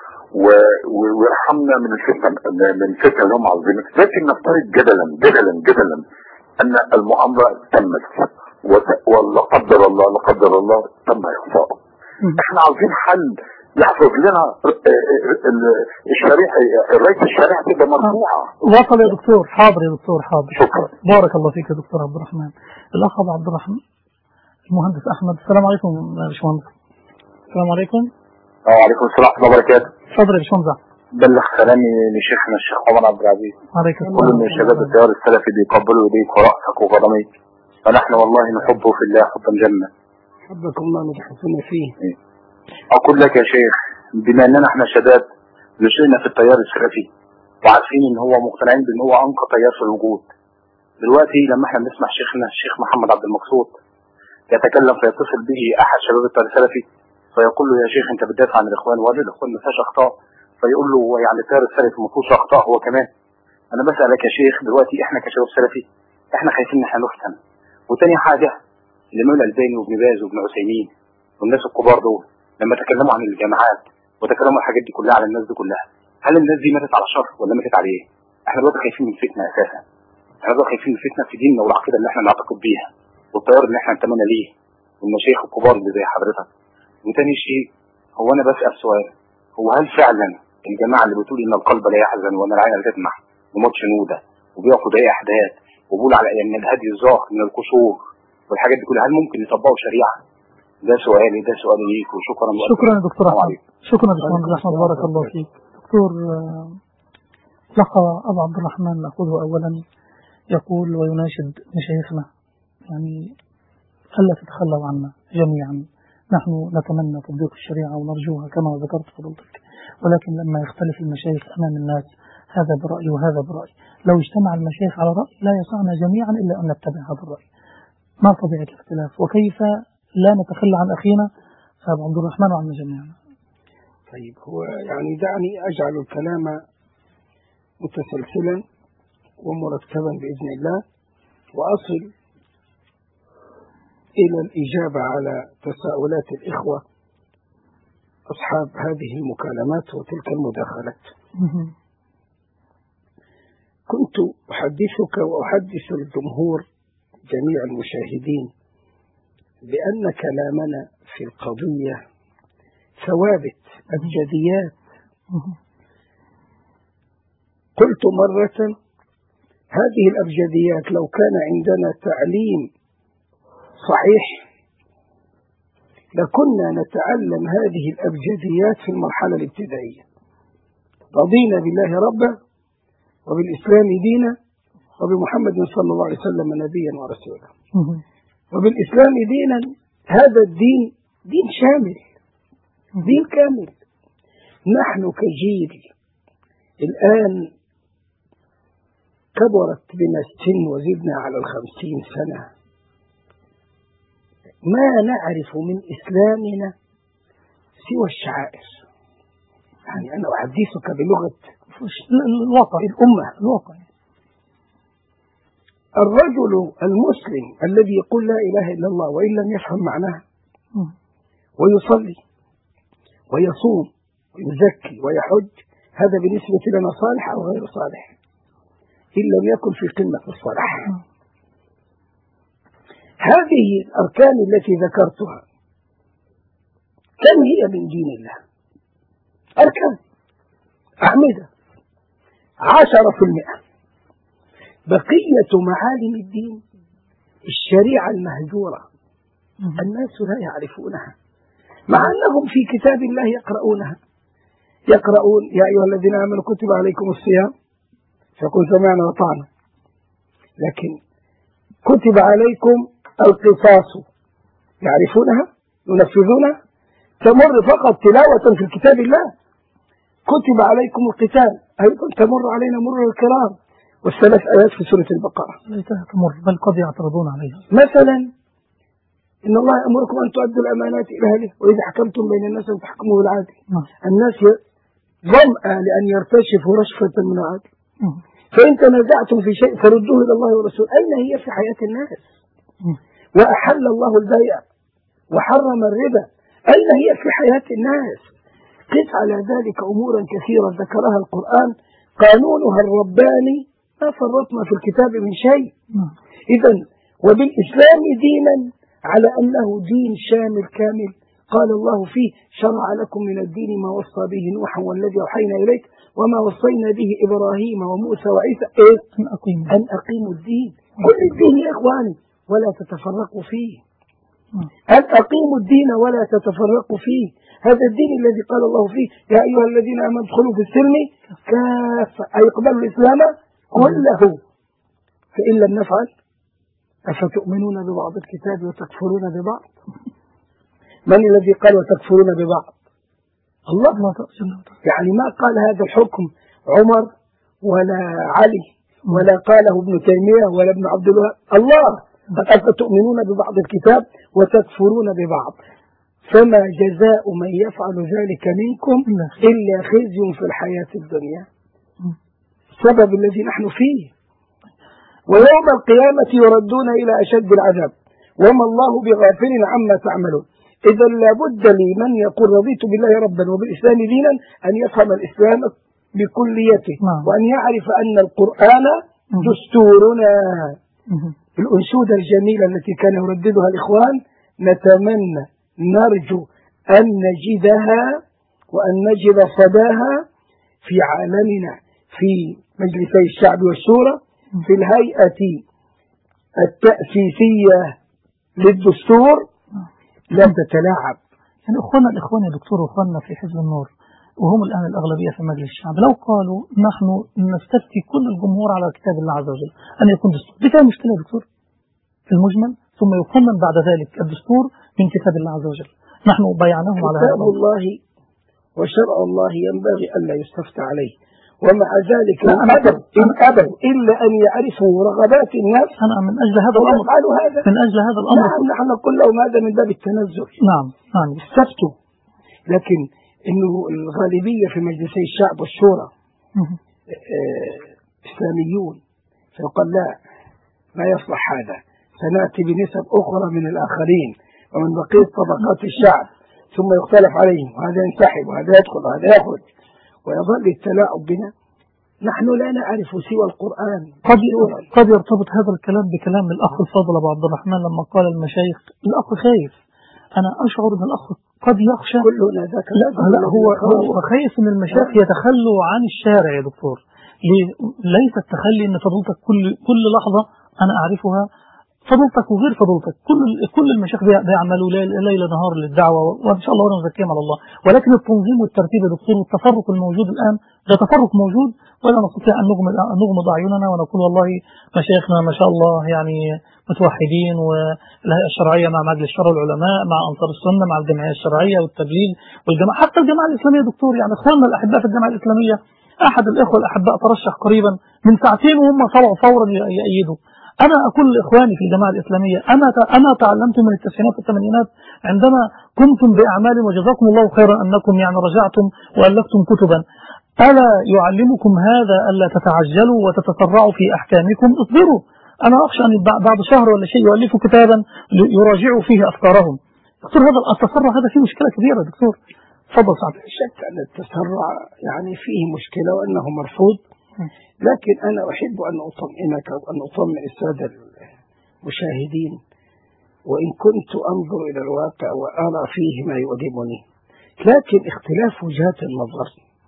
ويرحمنا من الفتنة اللي هم عاوزينها. لكن نفترض جدلا ان المؤامرة تمت ولا قدر الله تم اخفائه. احنا عاوزين حل يحفظ لنا الشريحة، راية الشريحة تبقى مرفوعة. وصل يا دكتور. حاضر يا دكتور، حاضر. شكرا. بارك الله فيك يا دكتور عبد الرحمن. الأخ أبو عبد الرحمن المهندس أحمد. السلام عليكم يا باشمهندس. السلام عليكم. وعليكم السلام ورحمة الله وبركاته. اتفضل يا باشمهندس. بلغ سلامي لشيخنا الشيخ عمر عبد العزيز. عليكم السلام. كل من شباب التيار السلفي بيقبلوا ايديك ورأسك وقدميك، فنحن والله نحبه في الله حبا جما. حبكم الله وتحسنا فيه. أقول لك يا شيخ، بما أننا احنا شباب نشأنا في التيار السلفي وعارفين ان هو مقتنعين بان هو انقى تيار في الوجود. دلوقتي لما احنا بنسمع شيخنا الشيخ محمد عبد المقصود يتكلم فيتصل به احد شباب التيار السلفي فيقول له يا شيخ انت بتدافع عن الاخوان وقال له الاخوان ما فيهاش اخطاء، فيقول له يعني التيار السلفي ما فيهوش اخطاء هو كمان. انا بسألك يا شيخ دلوقتي احنا كشباب سلفي احنا خايفين ان احنا نفتن. وتاني حاجه الامام الالباني وابن باز وابن عثيمين والناس الكبار دول لما تكلموا عن الجامعات وتكلموا الحاجات دي كلها على الناس دي كلها، هل الناس دي ماتت على شر ولا ماتت على ايه؟ احنا دلوقتي خايفين من الفتنه اساسا. احنا دلوقتي خايفين من الفتنه في ديننا والعقيده اللي احنا نعتقد بيها والتيار اللي احنا انتمينا ليه والمشايخ الكبار اللي زي حضرتك. وتاني شيء هو انا بسأل سؤال، هو هل فعلا الجماعه اللي بتقول ان القلب لا يحزن وان العين لا تدمع وماتش نوده وبياخدوا اي احداث وبيقول على ان الهدي الظاهر من القشور والحاجات دي كلها، هل ممكن يطبقوا شريعه؟ ده سؤالي ليك وشكرا. شكرا يا دكتور احمد. شكرا يا دكتور احمد، بارك الله فيك. دكتور لقى ابو عبد الرحمن ناخذه اولا يقول ويناشد مشايخنا يعني الا تتخلوا عنا جميعا، نحن نتمنى تطبيق الشريعه ونرجوها كما ذكرت فضلتك، ولكن لما يختلف المشايخ امام الناس هذا برأي وهذا برأي، لو اجتمع المشايخ على رأي لا يسعنا جميعا الا ان نتبع هذا الرأي. ما طبيعه الاختلاف وكيف لا نتخلى عن أخينا أبو عبد الرحمن وعن جميعا؟ طيب هو يعني دعني أجعل الكلام متسلسلا ومرتبا بإذن الله وأصل إلى الإجابة على تساؤلات الإخوة أصحاب هذه المكالمات وتلك المداخلات. كنت أحدثك وأحدث الجمهور جميع المشاهدين بأن كلامنا في القضية ثوابت أبجديات. قلت مرة هذه الأبجديات لو كان عندنا تعليم صحيح لكنا نتعلم هذه الأبجديات في المرحلة الابتدائية. رضينا بالله ربا وبالإسلام دينا وبمحمد صلى الله عليه وسلم نبيا ورسولا. وبالإسلام دينا، هذا الدين دين شامل دين كامل. نحن كجيل الآن كبرت بنا السن وزدنا على 50 سنة، ما نعرف من إسلامنا سوى الشعائر. يعني أنا أحدثك بلغة الواقع الأمة الواقع. الرجل المسلم الذي يقول لا إله إلا الله وإن لم يفهم معناها ويصلي ويصوم ويزكي ويحج، هذا بالنسبة لنا صالح أو غير صالح إن لم يكن في قمة الصلاح. هذه الأركان التي ذكرتها كم هي من دين الله؟ أركان أعمدة 10%. بقية معالم الدين الشريعة المهجورة الناس لا يعرفونها مع أنهم في كتاب الله يقرؤونها. يقرؤون يا أيها الذين آمنوا كتب عليكم الصيام فقل سمعنا وطعنا، لكن كتب عليكم القصاص يعرفونها ينفذونها؟ تمر فقط تلاوة في كتاب الله. كتب عليكم القتال أيضا تمر علينا مرور الكرام، والثلاث آيات في سورة البقرة ليتها تمر بل قد يعترضون عليها. مثلا إن الله يأمركم أن تؤدوا الأمانات إلى أهلها وإذا حكمتم بين الناس أن تحكموا بالعدل. الناس ظمأ لأن يرتشفوا رشفة من العدل. فإن تنازعتم في شيء فردوه إلى الله ورسوله. أين هي في حياة الناس؟ وأحل الله البيع وحرم الربا، أين هي في حياة الناس؟ قس على ذلك أمورا كثيرة ذكرها القرآن قانونها الرباني ما فرطنا في الكتاب من شيء. إذن وبالإسلام دينا على أنه دين شامل كامل. قال الله فيه شرع لكم من الدين ما وصى به نوحا والذي أوحينا إليك وما وصينا به إبراهيم وموسى وعيسى أن أقيموا الدين. كل الدين يا إخواني ولا تتفرقوا فيه. أن أقيموا الدين ولا تتفرقوا فيه. هذا الدين الذي قال الله فيه يا أيها الذين آمنوا ادخلوا في السلم كافة، أي اقبلوا الإسلام كله. فإن لم نفعل أفتؤمنون ببعض الكتاب وتكفرون ببعض؟ من الذي قال وتكفرون ببعض؟ الله. يعني ما قال هذا الحكم عمر ولا علي ولا قاله ابن تيمية ولا ابن عبد الوهاب، الله. أفتؤمنون ببعض الكتاب وتكفرون ببعض. فما جزاء من يفعل ذلك منكم إلا خزي في الحياة الدنيا، السبب الذي نحن فيه. ويوم القيامة يردون إلى أشد العذاب وما الله بغافل عما تعملون. إذا لابد لمن يقول رضيت بالله ربا وبالإسلام دينا أن يفهم الإسلام بكليته وأن يعرف أن القرآن دستورنا. الأنشودة الجميلة التي كان يرددها الإخوان نتمنى نرجو أن نجدها وأن نجد صداها في عالمنا في مجلسي الشعب والشورى في الهيئة التأسيسية للدستور لا تتلاعب. يعني الإخوان يا دكتور أخواننا في حزب النور وهم الآن الأغلبية في مجلس الشعب لو قالوا نحن نستفتي كل الجمهور على كتاب الله عز وجل أن يكون دستور، دي فيها مشكلة يا دكتور في المجمل، ثم يقنن بعد ذلك الدستور من كتاب الله عز وجل. نحن بيعناهم على هذا. كتاب الله وشرع الله ينبغي ألا يستفتى عليه، ومع ذلك إن أبوا إلا أن يعرفوا رغبات الناس. أنا من أجل هذا الأمر من أجل هذا الأمر نحن نقول لهم هذا من باب التنزل. نعم استفتوا، لكن إنه الغالبية في مجلسي الشعب والشورى إسلاميون، فيقال لا ما يصلح هذا، سنأتي بنسب أخرى من الآخرين ومن بقية طبقات الشعب ثم يختلف عليهم، وهذا ينسحب وهذا يدخل وهذا يخرج ويظل التلاعب بنا. نحن لا نعرف سوى القرآن. قد يرتبط هذا الكلام بكلام الأخ الفاضل أبو عبد الرحمن لما قال المشايخ الأخ خايف. أنا أشعر أن الأخ قد يخشى. كلنا ذاك. لا هو خايف أن المشايخ يتخلوا عن الشارع يا دكتور. ليس التخلي أن فضلتك كل لحظة أنا أعرفها، فضلتك وغير فضلتك كل المشايخ بيعملوا ليل نهار للدعوة وإن شاء الله ونزكيهم على الله، ولكن التنظيم والترتيب يا دكتور والتفرق الموجود الآن ده تفرق موجود ولا نستطيع أن نغمض أعيننا ونقول والله مشايخنا ما شاء الله يعني متوحدين والهيئة الشرعية مع مجلس الشورى والعلماء مع أنصار السنة مع الجمعية الشرعية والتبليغ والجماعة حتى الجماعة الإسلامية دكتور. يعني إخواننا الأحباء في الجماعة الإسلامية أحد الإخوة الأحباء ترشح قريبا من ساعتين وهم طلعوا فورا يأيدوا. أنا أقول لإخواني في الجماعة الإسلامية أنا تعلمت من التسعينات والثمانينات عندما قمتم بأعمال وجزاكم الله خيرا أنكم يعني رجعتم وألفتم كتبا. ألا يعلمكم هذا ألا تتعجلوا وتتسرعوا في أحكامكم؟ اصبروا. أنا أخشى أن بعد شهر ولا شيء يؤلفوا كتابا يراجعوا فيه أفكارهم. دكتور هذا التسرع هذا فيه مشكلة كبيرة دكتور. تفضل سعد. لا شك أن التسرع يعني فيه مشكلة وأنه مرفوض، لكن أنا أحب أن أطمئنك وأن أطمئن السادة المشاهدين، وإن كنت أنظر إلى الواقع وأرى فيه ما يؤلمني، لكن اختلاف وجهات النظر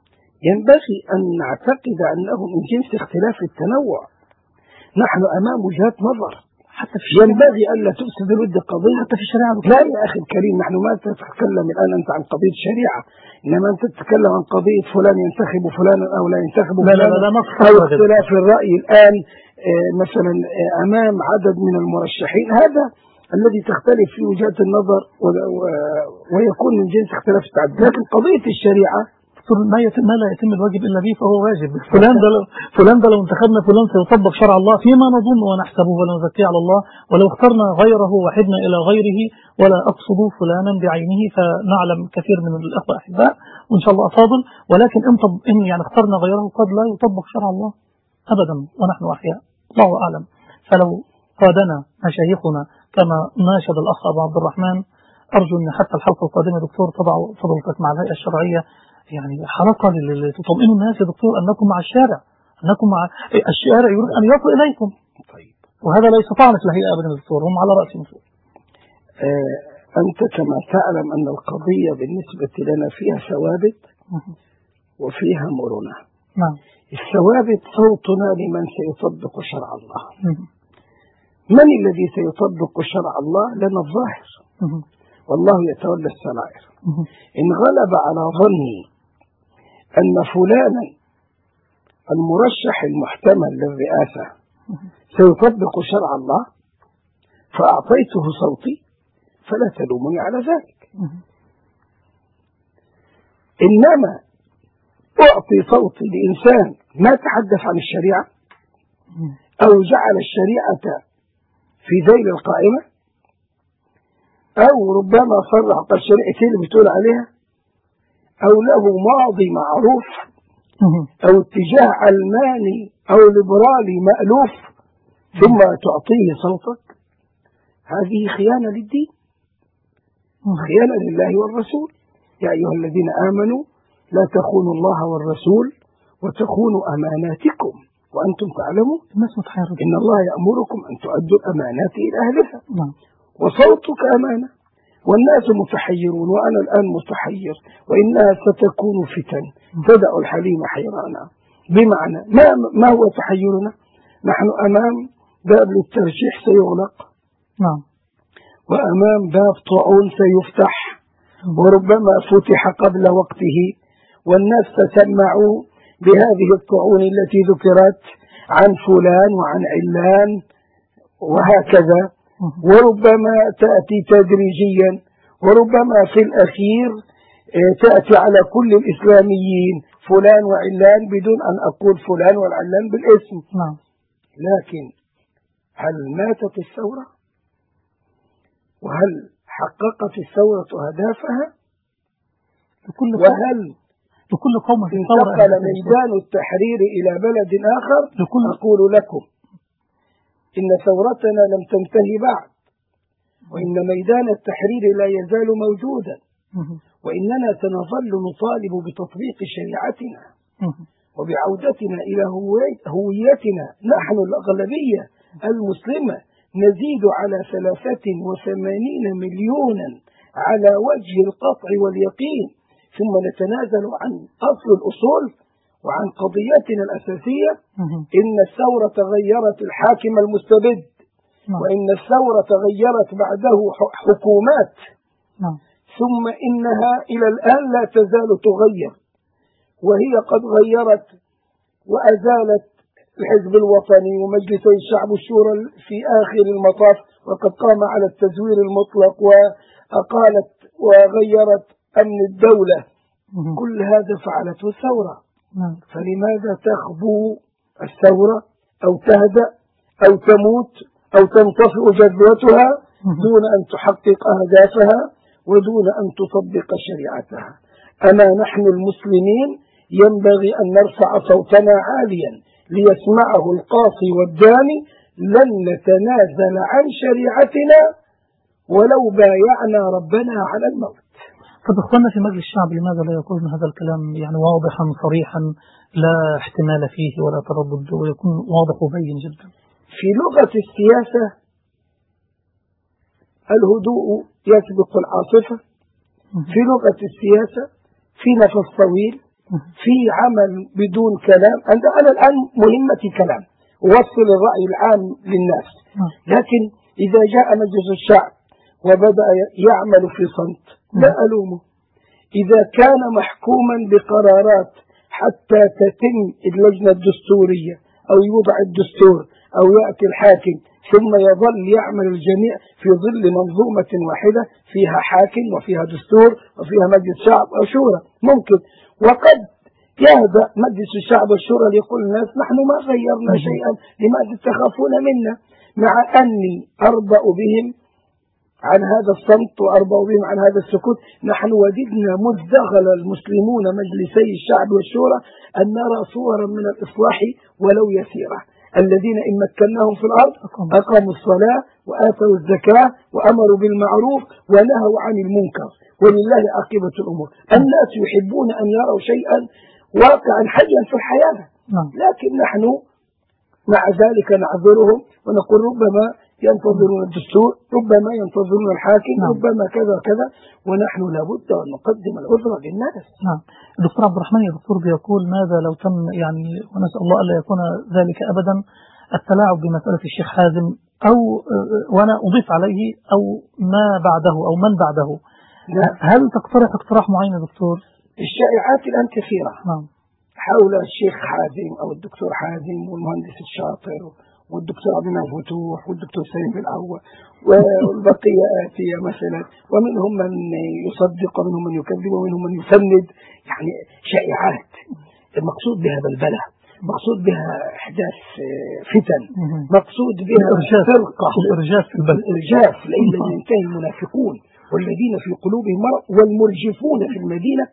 ينبغي أن نعتقد أنه من جنس اختلاف التنوع. نحن أمام وجهات نظر حتى في ينبغي أن لا تفسد الود قضية حتى في الشريعة. لا يا أخي الكريم، نحن ما تتكلم الآن أنت عن قضية شريعة، إنما أنت تتكلم عن قضية فلان ينتخب فلانا أو لا ينتخب فلانا أو اختلاف الرأي الآن مثلا أمام عدد من المرشحين، هذا الذي تختلف في وجهات النظر ويكون من جنس اختلاف التعدد. لكن قضية الشريعة دكتور ما لا يتم الواجب إلا به فهو واجب. فلان ده لو انتخبنا فلان سيطبق شرع الله فيما نظن ونحسبه ولا نزكيه على الله، ولو اخترنا غيره وحدنا إلى غيره ولا أقصد فلانا بعينه، فنعلم كثير من الأخوة أحباء وإن شاء الله أفاضل، ولكن إن يعني اخترنا غيره قد لا يطبق شرع الله أبدا ونحن أحياء، الله أعلم. فلو قادنا مشايخنا كما ناشد الأخ أبو عبد الرحمن، أرجو أن حتى الحلقة القادمة دكتور تضع فضلتك مع الهيئة الشرعية يعني حلقة لتطمئنوا الناس يا دكتور أنكم مع الشارع، أنكم مع الشارع يريد أن يصل إليكم. طيب. وهذا ليس طعنة الهيئة أبدا يا دكتور، هم على رأسهم. أنت كما تعلم أن القضية بالنسبة لنا فيها ثوابت وفيها مرونة. نعم. الثوابت صوتنا لمن سيطبق شرع الله. من الذي سيطبق شرع الله؟ لنا الظاهر، والله يتولى السرائر. إن غلب على ظني أن فلانا المرشح المحتمل للرئاسة سيطبق شرع الله فأعطيته صوتي فلا تلومني على ذلك. إنما أعطي صوتي لإنسان ما تحدث عن الشريعة أو جعل الشريعة في ذيل القائمة، أو ربما صرح بالشريعة اللي بتقول عليها، أو له ماضي معروف، أو اتجاه علماني أو ليبرالي مألوف، ثم تعطيه صوتك، هذه خيانة للدين، خيانة لله والرسول. يا أيها الذين آمنوا لا تخونوا الله والرسول وتخونوا أماناتكم وأنتم تعلمون إن الله يأمركم أن تؤدوا الأمانات إلى أهلها. وصوتك أمانة، والناس متحيرون وأنا الآن متحير، وإنها ستكون فتن تدع الحليم حيرانا. بمعنى ما هو تحيرنا؟ نحن أمام باب للترشيح سيغلق، وأمام باب طاعون سيفتح وربما فتح قبل وقته، والناس تسمعوا بهذه الطاعون التي ذكرت عن فلان وعن علان وهكذا، وربما تأتي تدريجيا، وربما في الأخير تأتي على كل الإسلاميين فلان وعلان بدون أن أقول فلان والعلان بالاسم. لكن هل ماتت الثورة؟ وهل حققت الثورة أهدافها؟ وهل لكل قوم انتقل ميدان التحرير إلى بلد آخر؟ أقول لكم إن ثورتنا لم تنتهي بعد، وإن ميدان التحرير لا يزال موجودا، وإننا سنظل نطالب بتطبيق شريعتنا وبعودتنا إلى هويتنا. نحن الأغلبية المسلمة نزيد على 83 مليونا على وجه القطع واليقين، ثم نتنازل عن أصل الأصول وعن قضيتنا الأساسية. إن الثورة غيرت الحاكم المستبد، وإن الثورة غيرت بعده حكومات، ثم إنها إلى الآن لا تزال تغير، وهي قد غيرت وأزالت الحزب الوطني ومجلس الشعب والشورى في آخر المطاف، وقد قام على التزوير المطلق، وأقالت وغيرت أمن الدولة. كل هذا فعلته الثورة. فلماذا تخبو الثورة أو تهدأ أو تموت أو تنطفئ جذوتها دون أن تحقق أهدافها ودون أن تطبق شريعتها؟ أما نحن المسلمين ينبغي أن نرفع صوتنا عاليا ليسمعه القاصي والداني. لن نتنازل عن شريعتنا ولو بايعنا ربنا على الموت. طب اخواننا في مجلس الشعب لماذا لا يقولون هذا الكلام يعني واضحا صريحا لا احتمال فيه ولا تردد، ويكون واضح وبين جدا؟ في لغة السياسة الهدوء يسبق العاصفة، في لغة السياسة في نفس طويل، في عمل بدون كلام. أنا الآن مهمتي كلام ووصل الرأي العام للناس، لكن إذا جاء مجلس الشعب وبدأ يعمل في صمت لا ألومه. إذا كان محكوما بقرارات حتى تتم اللجنة الدستورية أو يوضع الدستور أو يأتي الحاكم ثم يظل يعمل الجميع في ظل منظومة واحدة فيها حاكم وفيها دستور وفيها مجلس شعب أو شورى، ممكن. وقد يهدأ مجلس الشعب والشورى ليقول الناس نحن ما غيرنا شيئا، لماذا تخافون منا؟ مع أني أرضأ بهم عن هذا الصمت وأرضأ بهم عن هذا السكوت. نحن وددنا مذ دخل المسلمون مجلسي الشعب والشورى أن نرى صورا من الإصلاح ولو يسيرة. الذين إن مكناهم في الأرض أقاموا الصلاة وآتوا الزكاة وأمروا بالمعروف ونهوا عن المنكر ولله عاقبة الأمور. الناس يحبون أن يروا شيئا واقعا حيا في الحياة، لكن نحن مع ذلك نعذرهم ونقول ربما ينتظرون الدستور، ربما ينتظرون الحاكم، ربما كذا كذا، ونحن لابد أن نقدم العذر للناس. نعم. الدكتور عبد الرحمن يا دكتور بيقول ماذا لو تم يعني ونسأل الله ألا يكون ذلك أبدا التلاعب بمسألة الشيخ حازم أو وأنا أضيف عليه أو ما بعده أو من بعده. هل تقترح اقتراح معين يا دكتور؟ الشائعات الآن كثيرة حول الشيخ حازم أو الدكتور حازم والمهندس الشاطر والدكتور عبد المنعم فتوح والدكتور سليم بالأول والبقية آتية مثلا، ومنهم من يصدق ومنهم من يكذب ومنهم من يسند، يعني شائعات المقصود بها بلبلة، مقصود بها إحداث فتن، مقصود بها فرقة الإرجاف الذي ينتهي المنافقون والذين في قلوبهم مرض والمرجفون في المدينة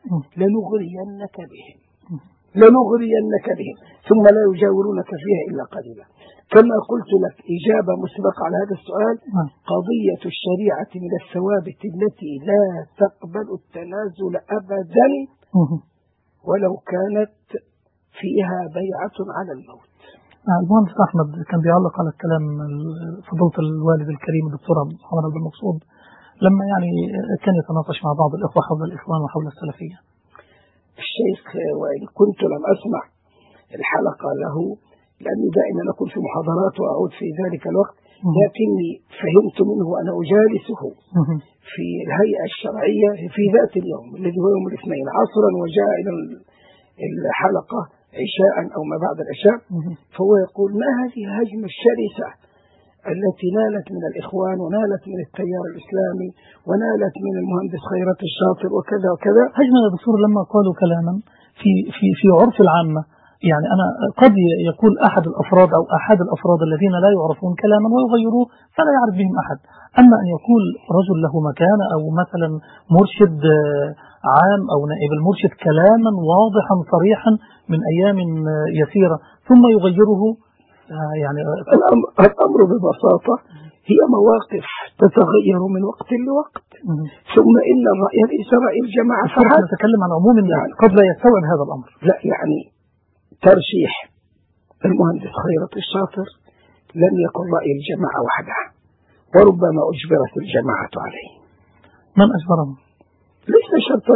لنغرينك بهم ثم لا يجاورونك فيها إلا قليلا. كما قلت لك إجابة مسبقة على هذا السؤال، قضية الشريعة من الثوابت التي لا تقبل التنازل أبدا ولو كانت فيها بيعة على الموت. المهندس أحمد كان بيعلق على الكلام فضيلة الوالد الكريم الدكتور محمد عبد المقصود لما يعني كان يتناقش مع بعض الإخوة حول الإخوان وحول السلفية. الشيخ وإن كنت لم أسمع الحلقة له لأني دائما أكون في محاضرات وأعود في ذلك الوقت، لكني فهمت منه أنا أجالسه في الهيئة الشرعية في ذات اليوم الذي هو يوم الاثنين عصرا وجاء إلى الحلقة عشاء أو ما بعد العشاء، فهو يقول ما هذه الهجمة الشرسة التي نالت من الإخوان ونالت من التيار الإسلامي ونالت من المهندس خيرت الشاطر وكذا وكذا. هجمة يا دكتور لما قالوا كلاما في عرف العامة، يعني أنا قد يقول أحد الأفراد أو أحد الأفراد الذين لا يعرفون كلاما ويغيروه فلا يعرف بهم أحد، أما أن يقول رجل له مكانة أو مثلا مرشد عام أو نائب المرشد كلاما واضحا صريحا من أيام يسيرة ثم يغيره، يعني الأمر ببساطة هي مواقف تتغير من وقت لوقت، ثم إن الرأي ليس رأي الجماعة فحسب. نتكلم عن عموم الناس يعني قد لا يستوعب هذا الأمر. لا يعني ترشيح المهندس خيرت الشاطر لم يكن رأي الجماعة وحدها، وربما أجبرت الجماعة عليه. من أجبرهم؟ ليس شرطا،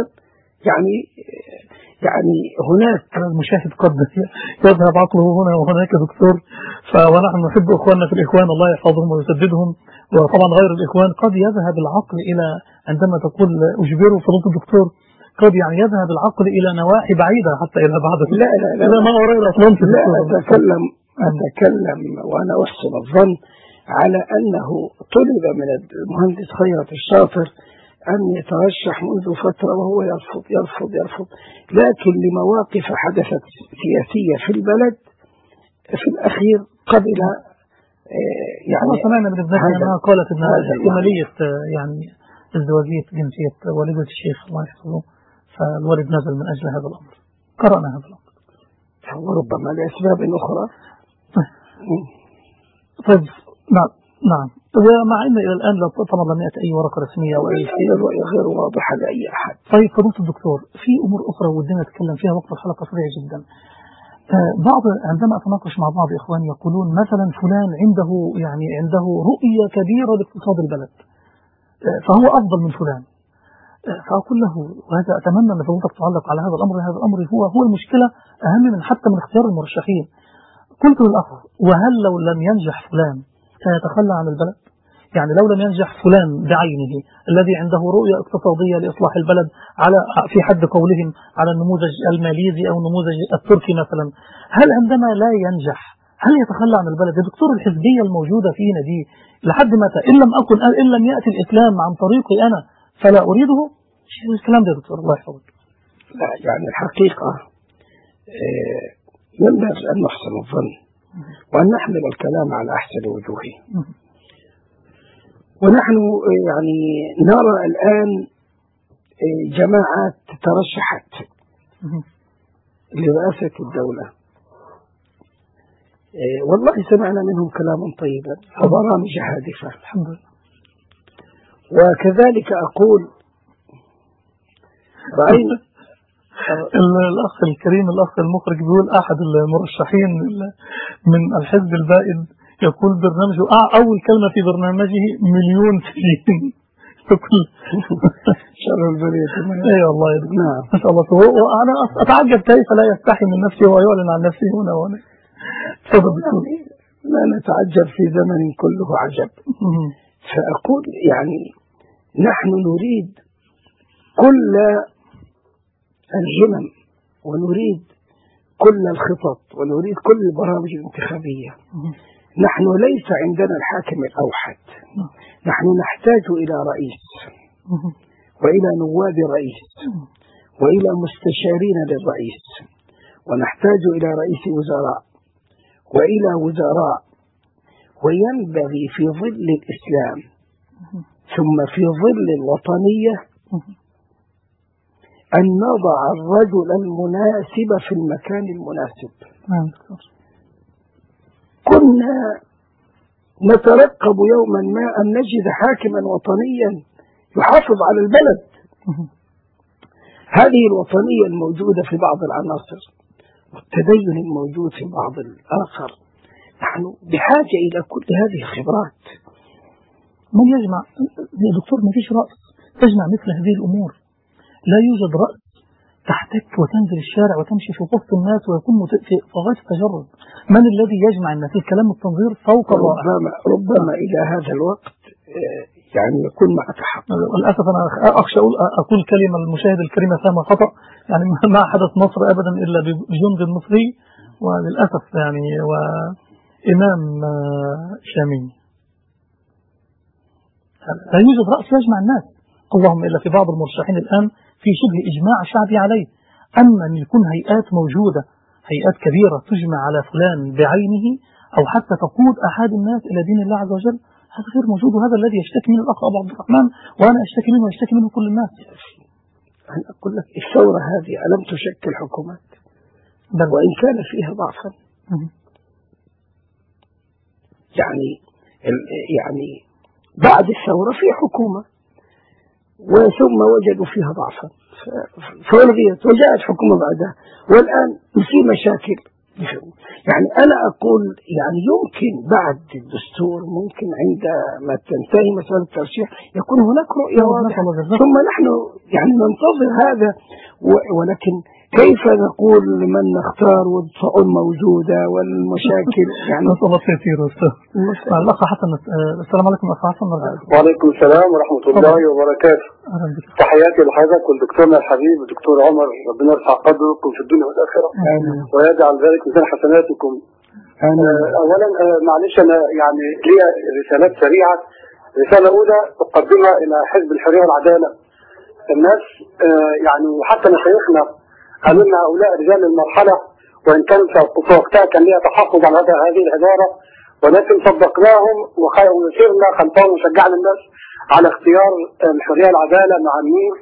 يعني هناك المشاهد قد يذهب عقله هنا وهناك دكتور، ونحن نحب إخواننا في الإخوان الله يحفظهم ويسددهم، وطبعا غير الإخوان قد يذهب العقل إلى عندما تقول أجبره فضيلة الدكتور قد يعني يذهب العقل إلى نواحي بعيدة حتى إلى بعض لا ما وراء الأطلنطي. لا أتكلم وأنا أحسن الظن على أنه طلب من المهندس خيرت الشاطر أن يترشح منذ فترة وهو يرفض، لكن لمواقف حدثت سياسية في البلد في الأخير قبل. يعني سمعنا من ابنتنا أنها قالت أن احتمالية يعني ازدواجية جنسية والدة الشيخ الله يحفظه، فالوالد نزل من أجل هذا الأمر. قرأنا هذا الأمر وربما لأسباب أخرى. طيب نعم ومع أن إلى الآن طبعا لم يأتي أي ورقة رسمية أو أي شيء، الرؤية غير واضحة لأي أحد. طيب فضيلة الدكتور في أمور أخرى ودنا نتكلم فيها وقت الحلقة سريع جدا. عندما أتناقش مع بعض إخوان يقولون مثلا فلان عنده رؤية كبيرة لاقتصاد البلد فهو أفضل من فلان، فأقول له وهذا أتمنى أن فضيلتك تعلق على هذا الأمر. هذا الأمر هو المشكلة أهم من حتى من اختيار المرشحين. قلت للأخ وهل لو لم ينجح فلان سيتخلى عن البلد؟ يعني لو لم ينجح فلان بعينه الذي عنده رؤية اقتصادية لإصلاح البلد في حد قولهم على النموذج الماليزي أو النموذج التركي مثلا، هل عندما لا ينجح هل يتخلى عن البلد؟ يا دكتور الحزبية الموجودة فينا دي لحد متى؟ إن لم يأتي الإسلام عن طريقي أنا فلا أريده. الكلام ده يا دكتور الله يحفظك. لا يعني الحقيقة ينبغي أن نحسن الظن وأن نحمل الكلام على أحسن وجوهه. ونحن يعني نرى الآن جماعات ترشحت لرئاسة الدولة، والله سمعنا منهم كلاما طيبا وبرامج هادفة الحمد لله. وكذلك أقول رأينا الأخ الكريم الأخ المخرج بيقول أحد المرشحين من الحزب البائد يقول برنامجه أول كلمة في برنامجه مليون سجين. شر البرية. اي والله يا دكتور. نعم ما شاء الله. وانا اتعجب كيف لا يستحي من نفسه ويعلن عن نفسه هنا وهنا. لا نتعجب في زمن كله عجب. فأقول يعني نحن نريد كل الهمم ونريد كل الخطط ونريد كل البرامج الانتخابية. نحن ليس عندنا الحاكم الأوحد، نحن نحتاج إلى رئيس وإلى نواب رئيس وإلى مستشارين للرئيس، ونحتاج إلى رئيس وزراء وإلى وزراء. وينبغي في ظل الإسلام ثم في ظل الوطنية أن نضع الرجل المناسب في المكان المناسب. كنا نترقب يوما ما أن نجد حاكما وطنيا يحافظ على البلد. هذه الوطنية الموجودة في بعض العناصر والتدين الموجود في بعض الآخر، نحن بحاجة إلى كل هذه الخبرات. من يجمع يا دكتور؟ ما فيش رأس تجمع مثل هذه الأمور، لا يوجد رأس تحتك وتنزل الشارع وتمشي في وسط الناس ويكون في غاية التجرد. من الذي يجمع الناس؟ الكلام التنظير فوق الرائع. ربما إلى هذا الوقت يعني يكون مع تحقق. للأسف أنا أخشى أقول كلمة المشاهد الكريم فهم خطأ، يعني ما حدث مصر أبدا إلا بجند مصري، وللأسف يعني وإمام شامي. لا يوجد رأس يجمع الناس، اللهم إلا في بعض المرشحين الآن في شبه إجماع شعبي عليه. أما أن يكون هيئات موجودة، هيئات كبيرة تجمع على فلان بعينه أو حتى تقود أحد الناس إلى دين الله عز وجل، هذا غير موجود. وهذا الذي يشتكي منه الأخ أبو عبد الرحمن، وأنا أشتكي منه ويشتكي منه كل الناس. أنا أقول لك الثورة هذه ألم تشكل حكومات بل وإن كان فيها ضعفا. يعني بعد الثورة في حكومة وثم وجدوا فيها ضعفا فألغيت وجاءت حكومة بعدها، والآن في مشاكل. يعني أنا أقول يعني يمكن بعد الدستور ممكن عندما تنتهي مسألة الترشيح يكون هناك رؤية واضحة، ثم نحن يعني ننتظر هذا. ولكن كيف نقول لمن نختار والفؤول موجودة والمشاكل يعني نسأل الله كثير. الأخ حسن، السلام عليكم أخ حسن. وعليكم السلام ورحمة الله وبركاته. تحياتي لحضرتك والدكتورنا الحبيب الدكتور عمر، ربنا يرفع قدركم في الدنيا والآخرة ويجعل ذلك مثل حسناتكم. أولا معلش أنا يعني لي رسالات سريعة. رسالة أولى أقدمها إلى حزب الحرية والعدالة. الناس يعني وحتى مشايخنا قالوا لنا هؤلاء رجال المرحلة، وإن كان في وقتها كان ليها تحفظ على هذه العبارة، ولكن صدقناهم وسيرنا خلفهم وشجعنا الناس على اختيار الحرية والعدالة مع النور.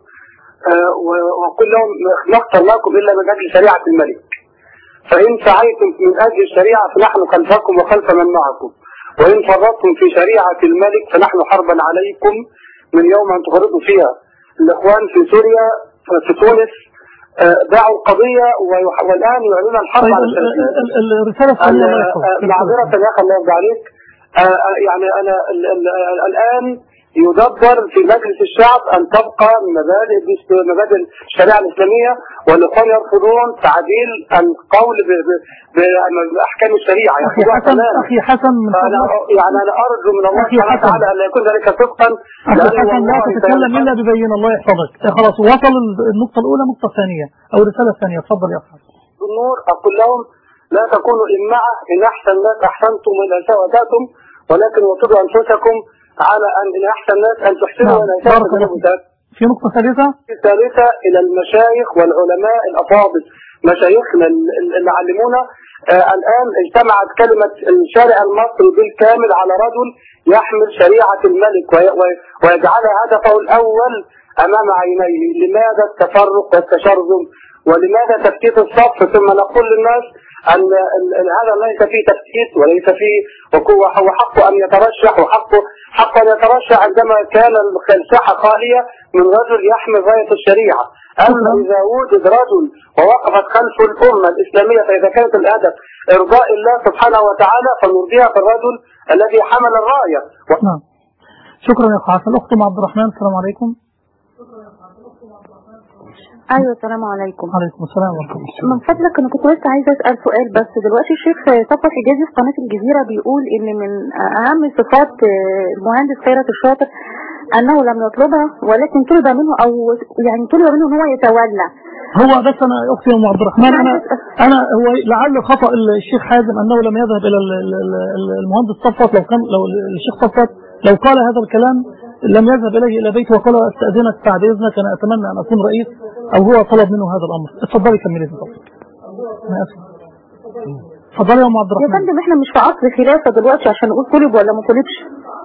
وقل لهم ما اخترناكم إلا من أجل شريعة الملك، فإن سعيتم من أجل الشريعة فنحن خلفكم وخلف من معكم، وإن فرطتم في شريعة الملك فنحن حربا عليكم من يوم أن تفرطوا فيها. الإخوان في سوريا في تونس باعوا القضية والآن يعلنون الحرب على الرسالة معذرة يا أخي الله يرضى عليك. يعني أنا الآن يدبر في مجلس الشعب أن تبقى مبادئ الشريعة الإسلامية، والإخوان يرفضون تعديل القول بأحكام الشريعة. أخي حسن يعني أنا أرجو من الله سبحانه وتعالى أن لا يكون ذلك صدقا. أخي حسن لا تتكلم إلا ببين الله يحفظك. خلاص وصل النقطة الأولى. النقطة الثانية أو الرسالة الثانية، تفضل يا أخي. النور أقول لهم لا تكونوا إمعة إن أحسن الناس أحسنتم وإن أساءتم، ولكن وطلوا أنفسكم على أن إن أحسن الناس أن تحسنوا وإن أساءتم. في نقطة ثالثة إلى المشايخ والعلماء الأفاضل، مشايخنا اللي علمونا. الآن اجتمعت كلمة الشارع المصري بالكامل على رجل يحمل شريعة الملك ويجعلها هدفه الأول أمام عينيه. لماذا التفرق والتشرذم؟ ولماذا تفتيت الصف؟ ثم نقول للناس أن هذا ليس فيه تفتيت وليس فيه، هو حقه أن يترشح، وحقه أن يترشح عندما كان الساحة خالية من رجل يحمل راية الشريعة. أما إذا وجد رجل ووقفت خلف الأمة الإسلامية، فإذا كانت الهدف إرضاء الله سبحانه وتعالى فنرضيها في الرجل الذي حمل الراية. نعم. شكرا يا أخ حسن. الأخت عبد الرحمن، السلام عليكم. ايوه السلام عليكم. وعليكم السلام ورحمه الله. من فضلك انا كنت بس عايزه اسال سؤال. بس دلوقتي الشيخ صفوت حجازي في قناه الجزيره بيقول ان من اهم صفات المهندس خيرت الشاطر انه لم يطلبها ولكن طلب منه، او يعني طلب منه ان هو يتولى. هو بس انا اختي ام عبد الرحمن، انا هو لعل خطا الشيخ حازم انه لم يذهب الى المهندس صفوت. لو الشيخ صفوت لو قال هذا الكلام لم يذهب إليه إلى بيته وقال استأذنك بعد إذنك أنا أتمنى أن أكون رئيس، أو هو طلب منه هذا الأمر. اتفضلي كملي بالضبط. أنا آسف. اتفضلي يا أم عبد الرحمن. يا فندم احنا مش في عصر خلافة دلوقتي عشان نقول طلب ولا ما طلبش.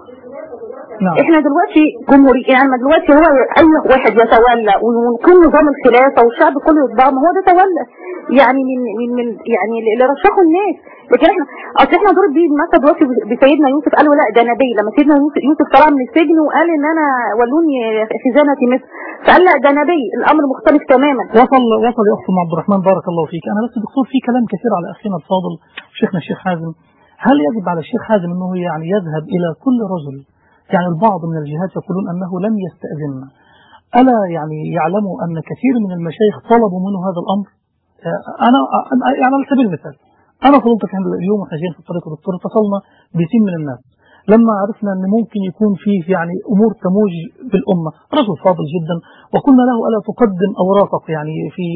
نعم. احنا دلوقتي جمهورية، يعني دلوقتي هو أي واحد يتولى ويكون نظام الخلافة والشعب كله يتبعه، ما هو ده تولى يعني من يعني اللي رشحوا الناس. لكن احنا ضرب بيه مثلا دلوقتي بسيدنا يوسف، قالوا لا ده نبي. لما سيدنا يوسف طلع من السجن وقال ان انا ولوني خزانة مصر، فقال لا ده نبي. الامر مختلف تماما. وصل يا اخت ام عبد الرحمن، بارك الله فيك. انا بس دكتور في كلام كثير على اخينا الفاضل شيخنا الشيخ حازم. هل يجب على الشيخ حازم انه يعني يذهب الى كل رجل؟ يعني البعض من الجهات يقولون انه لم يستأذننا. الا يعني يعلموا ان كثير من المشايخ طلبوا منه هذا الامر؟ انا يعني على سبيل المثال انا فضلتك عند اليوم واحنا جايين في الطريق دكتور اتصلنا بسين من الناس لما عرفنا ان ممكن يكون فيه يعني امور تموج بالامه، رجل فاضل جدا، وقلنا له الا تقدم اوراقك يعني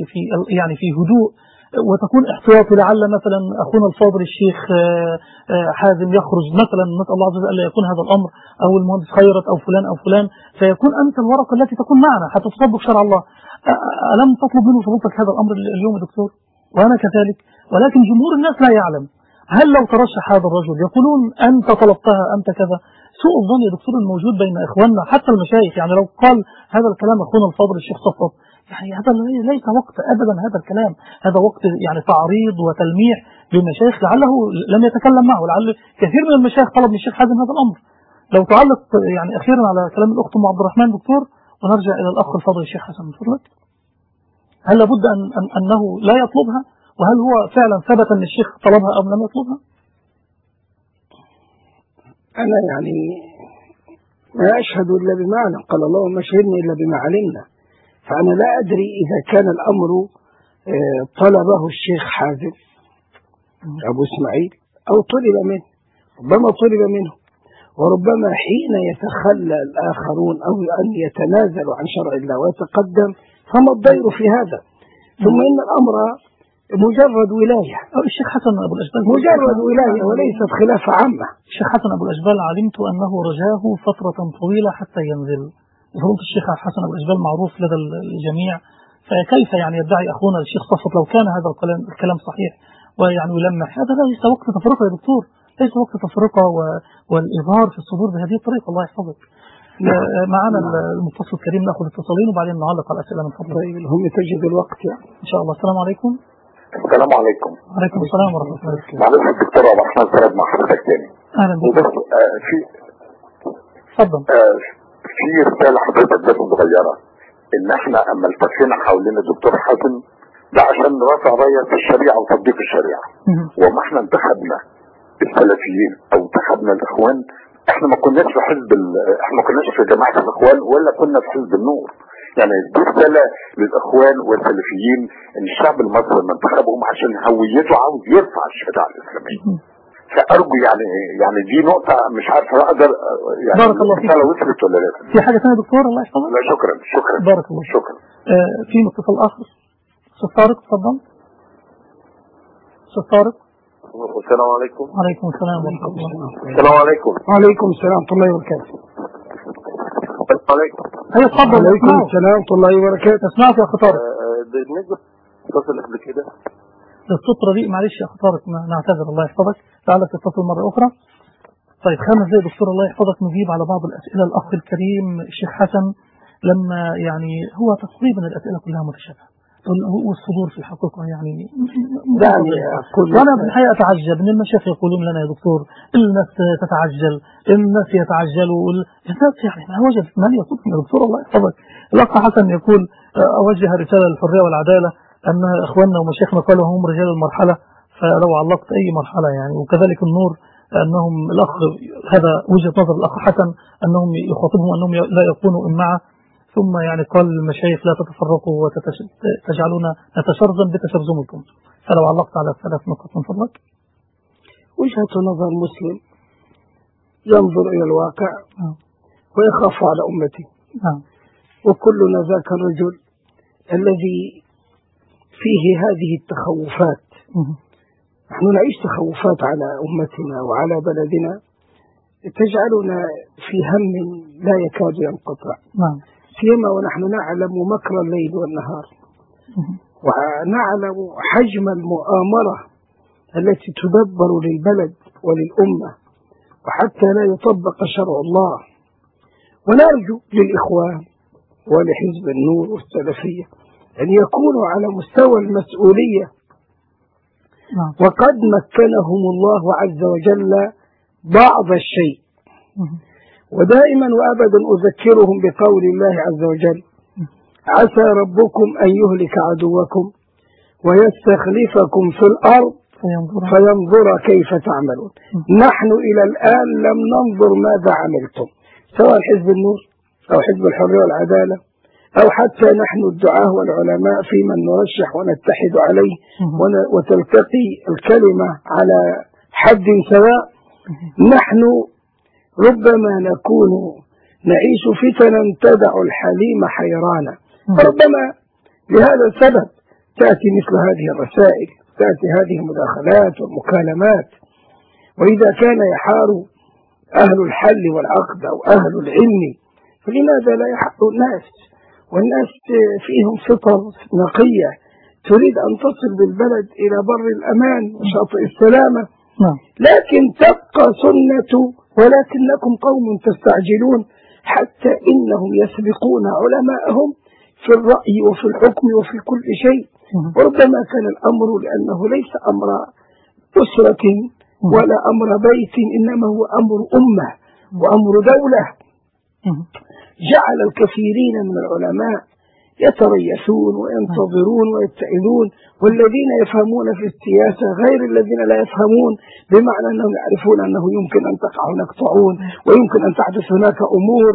في هدوء وتكون احتياطي، لعل مثلا اخونا الفاضل الشيخ حازم يخرج مثلا، نسال الله عز وجل الا يكون هذا الامر، او المهندس خيرت او فلان فيكون انت الورقه التي تكون معنا حتى تصدق شرع الله. الم تطلب منه فضلتك هذا الامر اليوم يا دكتور؟ وانا كذلك، ولكن جمهور الناس لا يعلم. هل لو ترشح هذا الرجل يقولون انت طلبتها انت كذا؟ سوء الظن يا دكتور الموجود بين اخواننا حتى المشايخ. يعني لو قال هذا الكلام اخونا الفاضل الشيخ صفوت، يعني هذا ليس وقت ابدا هذا الكلام، هذا وقت يعني تعريض وتلميح للمشايخ لعله لم يتكلم معه، لعل كثير من المشايخ طلب من الشيخ حازم هذا الامر. لو تعلق يعني اخيرا على كلام الاخت ام عبد الرحمن دكتور، ونرجع الى الاخ الفاضل الشيخ حسن من فضلك. هل لابد انه لا يطلبها؟ وهل هو فعلا ثبت ان الشيخ طلبها ام لم يطلبها؟ انا يعني ما اشهد الا بما علم، قال الله وما شهدنا الا بما علمنا. فانا لا ادري اذا كان الامر طلبه الشيخ حازم ابو اسماعيل او طلب منه. ربما طلب منه، وربما حين يتخلى الاخرون او ان يتنازلوا عن شرع الله ويتقدم فما الضير في هذا. ثم ان الامر مجرد ولاية. الشيخ حسن أبو الأجبال مجرد ولاية وليست خلافة عامة. الشيخ حسن أبو الأجبال علمت أنه رجاه فترة طويلة حتى ينزل. فضلت الشيخ حسن أبو الأجبال معروف لدى الجميع، فكيف يعني يدعي أخونا الشيخ صفوت لو كان هذا الكلام صحيح ويعني يلمح؟ هذا ليس وقت تفرقة يا دكتور، ليس وقت تفرقة والإظهار في الصدور بهذه الطريقة. الله يحفظك. معنا المتصل الكريم، ناخذ اتصالين وبعدين نعلق على الأسئلة من فضلك. هم تجد الوقت يعني. إن شاء الله. السلام عليكم. السلام عليكم. وعليكم السلام ورحمة الله وبركاته. معلش الدكتور عبد الرحمن فرد مع حضرتك تاني. أهلا بك. وبس اتفضل. في رسالة حضرتك بس صغيرة، إن إحنا أما التفينا حوالين الدكتور حازم ده عشان نرفع راية الشريعة وتطبيق الشريعة. وما إحنا انتخبنا السلفيين أو انتخبنا الإخوان، إحنا ما كناش في إحنا ما كناش في جماعة الإخوان ولا كنا في حزب النور. يعني دي رسالة للإخوان والسلفيين إن الشعب المصري لما انتخبهم عشان هويته عاوز يرفع الشريعة الإسلامية. فأرجو يعني دي نقطة مش عارف أقدر يعني بارك الله فيك. وصلت ولا لا؟ في حاجة ثانية دكتور؟ الله يحفظك. لا شكرا. بارك الله. شكرا. في اتصال آخر. أستاذ طارق تفضل. أستاذ طارق. السلام عليكم. وعليكم السلام ورحمة الله. السلام عليكم. وعليكم السلام ورحمة الله وبركاته. السلام عليكم. هي اتفضل. عليكم السلام ورحمة الله وبركاته. اسمعك يا أخي طارق. بالنسبة اتصل قبل كده الصوت رديء، معلش يا أخي طارق، نعتذر، الله يحفظك، لعلك تتصل مرة أخرى. طيب 5 دقايق دكتور الله يحفظك، نجيب على بعض الأسئلة. الأخ الكريم الشيخ حسن لما يعني هو تقريبا الأسئلة كلها متشابهة والصدور في الحقيقة يعني وأنا بالحقيقة أتعجب إن المشايخ يقولون لنا يا دكتور الناس تتعجل، الناس يتعجلوا، الناس يعني ما وجدت من يصدق يا دكتور الله يحفظك. الأخ حسن يقول أوجه رسالة للحرية والعدالة أن إخواننا ومشايخنا قالوا هم رجال المرحلة، فلو علقت أي مرحلة يعني. وكذلك النور أنهم الأخ هذا وجهة نظر الأخ حسن أنهم يخاطبهم أنهم لا يكونوا إمعة، ثم يعني قال المشايخ لا تتفرقوا وتجعلون نتشرذم بتشرذمكم. فلو علقت على 3 نقط من فضلك. وجهة نظر مسلم ينظر إلى الواقع ويخاف على أمته. وكلنا ذاك الرجل الذي فيه هذه التخوفات. نحن نعيش تخوفات على أمتنا وعلى بلدنا تجعلنا في هم لا يكاد ينقطع، سيما ونحن نعلم مكر الليل والنهار، ونعلم حجم المؤامرة التي تدبر للبلد وللأمة، وحتى لا يطبق شرع الله. ونرجو للإخوان ولحزب النور والسلفية أن يكونوا على مستوى المسؤولية، وقد مكنهم الله عز وجل بعض الشيء. ودائما وأبدا أذكرهم بقول الله عز وجل: عسى ربكم أن يهلك عدوكم ويستخلفكم في الأرض فينظر كيف تعملون. نحن إلى الآن لم ننظر ماذا عملتم، سواء حزب النور أو حزب الحرية والعدالة أو حتى نحن الدعاة والعلماء في من نرشح ونتحد عليه وتلتقي الكلمة على حد سواء. نحن ربما نكون نعيش فتنا تدع الحليم حيرانا، فربما لهذا السبب تأتي مثل هذه الرسائل، تأتي هذه المداخلات والمكالمات. وإذا كان يحار أهل الحل والعقد أو أهل العلم فلماذا لا يحق الناس؟ والناس فيهم فطر نقية تريد أن تصل بالبلد إلى بر الأمان وشاطئ السلامة، لكن تبقى سنة ولكنكم قوم تستعجلون، حتى إنهم يسبقون علماءهم في الرأي وفي الحكم وفي كل شيء. وربما كان الأمر لأنه ليس أمر أسرة ولا أمر بيت، إنما هو أمر أمة وأمر دولة. جعل الكثيرين من العلماء يتريثون وينتظرون ويتعظون، والذين يفهمون في السياسة غير الذين لا يفهمون، بمعنى أنهم يعرفون أنه يمكن أن تقع هناك طاعون ويمكن أن تحدث هناك أمور،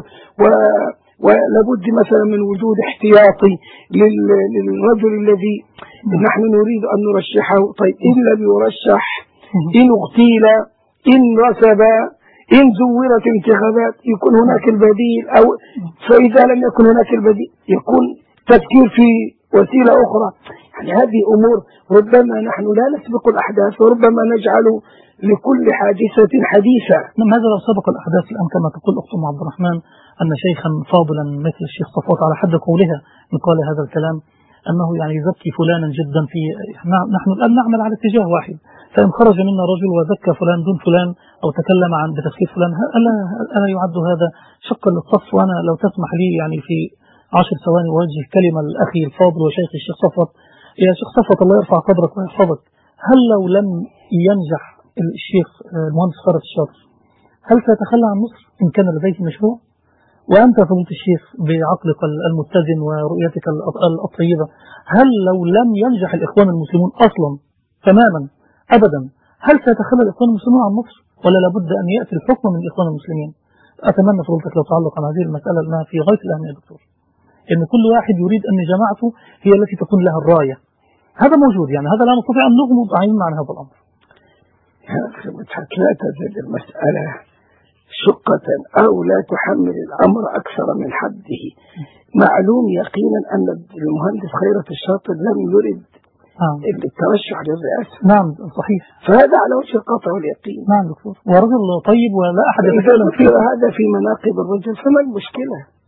ولابد مثلا من وجود احتياطي للرجل الذي نحن نريد أن نرشحه. طيب إن لم يرشح، إن اغتيل، إن رسب، إن زورت انتخابات، يكون هناك البديل. أو فإذا لم يكن هناك البديل يكون تفكير في وسيلة أخرى. يعني هذه أمور ربما نحن لا نسبق الأحداث، وربما نجعل لكل حادثة حديثة. ماذا لو سبق الأحداث الآن كما تقول أختم عبد الرحمن أن شيخا فاضلا مثل الشيخ صفوت على حد قولها من قال هذا الكلام أنه يعني يزكي فلانا جدا في نحن الآن نعمل على اتجاه واحد، فإن خرج منا رجل وزكى فلان دون فلان أو تكلم عن بتسكير فلان ألا يعد هذا شقا للصف؟ وأنا لو تسمح لي يعني في 10 ثواني أوجه كلمة لأخي الفاضل وشيخ الشيخ صفوت. يا شيخ صفوت الله يرفع قدرك ويحفظك، هل لو لم ينجح الشيخ المهندس خالد الشاطر هل سيتخلى عن مصر إن كان لديه مشروع؟ وأنت فضلت الشيخ بعقلك المتزن ورؤيتك الطيبة، هل لو لم ينجح الإخوان المسلمون أصلا تماما أبدا هل سيتخلى الإخوان المسلمون عن مصر، ولا لابد أن يأتي الحكم من الإخوان المسلمين؟ أتمنى فضلتك لو تعلق عن هذه المسألة لأنها في غاية الأهمية يا دكتور، إن كل واحد يريد أن جماعته هي التي تكون لها الراية. هذا موجود، يعني هذا لا نستطيع أن نغمض عيننا عن هذا الأمر. يا أخي لا تزال المسألة شقة أو لا تحمل الأمر أكثر من حده. معلوم يقينا أن المهندس خيرت الشاطر لم يرد الترشح للرئاسة. نعم صحيح، فهذا على وجه القطع واليقين. نعم دكتور، ورجل طيب ولا أحد يتكلم فيه. هذا في مناقب الرجل، فما المشكلة؟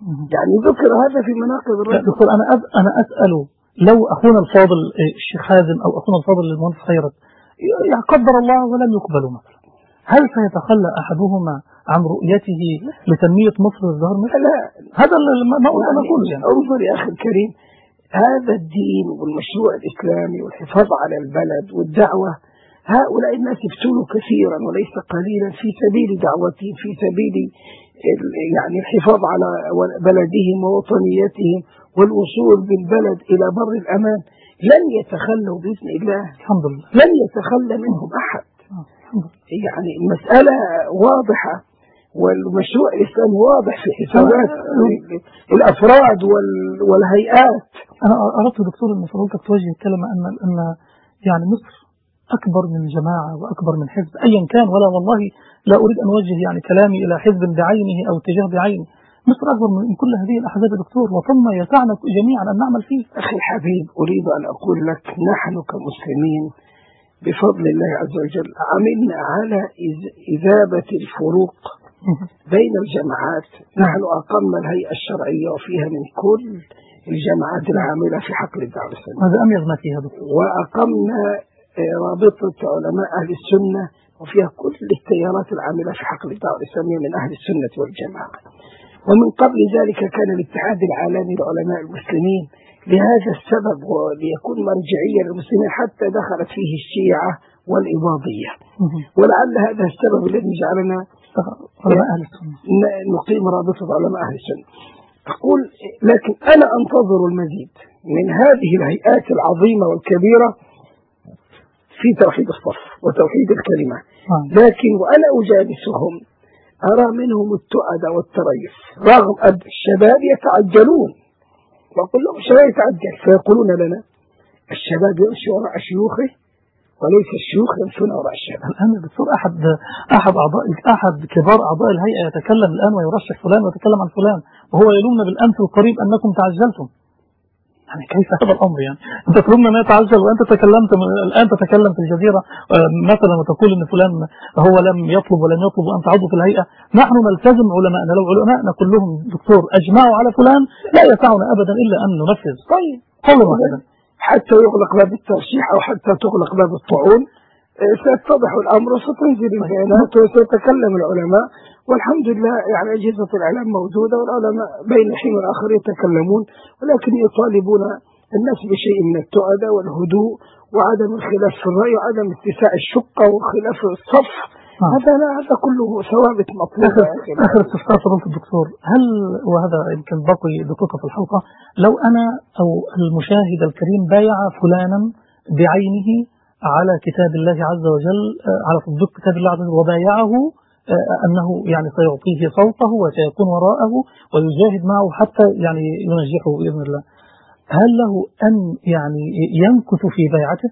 يعني ذكر هذا في مناقب الرجل. دكتور أنا أسأل لو أخونا الفاضل الشيخ حازم أو أخونا الفاضل المهندس خيرت قدر الله ولم يقبلوا مثلا، هل سيتخلى أحدهما عن رؤيته لتنمية مصر والزهر مصر؟ لا، هذا ما أقول يعني. انظر يا أخي الكريم، هذا الدين والمشروع الإسلامي والحفاظ على البلد والدعوة، هؤلاء الناس ابتلوا كثيرا وليس قليلا في سبيل دعوتهم، في سبيل يعني الحفاظ على بلدهم ووطنيتهم والوصول بالبلد إلى بر الأمان. لن يتخلوا بإذن الله، الحمد لله، لن يتخلى منهم أحد. يعني المسألة واضحة والمشروع الإسلامي واضح في حسابات الأفراد والهيئات. أنا أردت دكتور أن فضلتك توجه الكلمة أن يعني مصر أكبر من جماعة وأكبر من حزب أيا كان، ولا والله لا أريد أن أوجه يعني كلامي إلى حزب بعينه أو اتجاه بعينه. مصر أكبر من كل هذه الأحزاب يا دكتور، وثم يسعنا جميعا أن نعمل فيه. أخي الحبيب، أريد أن أقول لك نحن كمسلمين بفضل الله عز وجل عملنا على إذابة الفروق بين الجماعات. نحن أقمنا الهيئة الشرعية وفيها من كل الجماعات العاملة في حقل الدعوة الإسلامية، هذا أميز ما فيها دكتور. وأقمنا رابطة علماء أهل السنة وفيها كل التيارات العاملة في حقل الدعوة الإسلامية من أهل السنة والجماعة. ومن قبل ذلك كان الاتحاد العالمي لعلماء المسلمين لهذا السبب وليكون مرجعيا للمسلمين، حتى دخلت فيه الشيعة والإباضية. ولعل هذا السبب الذي جعلنا نقيم رابطة علماء أهل السنة. أقول لكن أنا أنتظر المزيد من هذه الهيئات العظيمة والكبيرة في توحيد الصف وتوحيد الكلمة، لكن وأنا أجالسهم أرى منهم التؤد والتريث، رغم أن الشباب يتعجلون، وأقول لهم الشباب يتعجل فيقولون لنا الشباب يمشي وراء شيوخه وليس الشيوخ يمشون وراء الشباب. الآن دكتور أحد كبار أعضاء الهيئة يتكلم الآن ويرشح فلان ويتكلم عن فلان، وهو يلومنا بالأمس القريب أنكم تعجلتم. يعني كيف هذا الأمر؟ يعني أنت تلومنا ما يتعجل وأنت الآن تتكلم في الجزيرة مثلا وتقول أن فلان هو لم يطلب ولم يطلب وأنت عضو في الهيئة. نحن نلتزم علماءنا، لو علماءنا كلهم دكتور أجمعوا على فلان لا يسعنا أبدا إلا أن ننفذ. طيب قولوا واحدا حتى يغلق باب الترشيح أو حتى تغلق باب الطعون سيتضح الأمر وستنزل البيانات وسيتكلم العلماء، والحمد لله يعني أجهزة الإعلام موجودة والعلماء بين حين والآخر يتكلمون، ولكن يطالبون الناس بشيء من التؤدة والهدوء وعدم الخلاف في الرأي وعدم اتساع الشقة وخلاف الصف. هذا كله ثوابت مطلوبة. آخر استفسار فضيلة الدكتور، هل وهذا يمكن باقي دقيقة في الحلقة، لو أنا أو المشاهد الكريم بايع فلانا بعينه على كتاب الله عز وجل، على تطبيق كتاب الله عز وجل، وبايعه أنه يعني سيعطيه صوته وسيكون وراءه ويجاهد معه حتى يعني ينجحه بإذن الله، هل له أن يعني ينكث في بيعته؟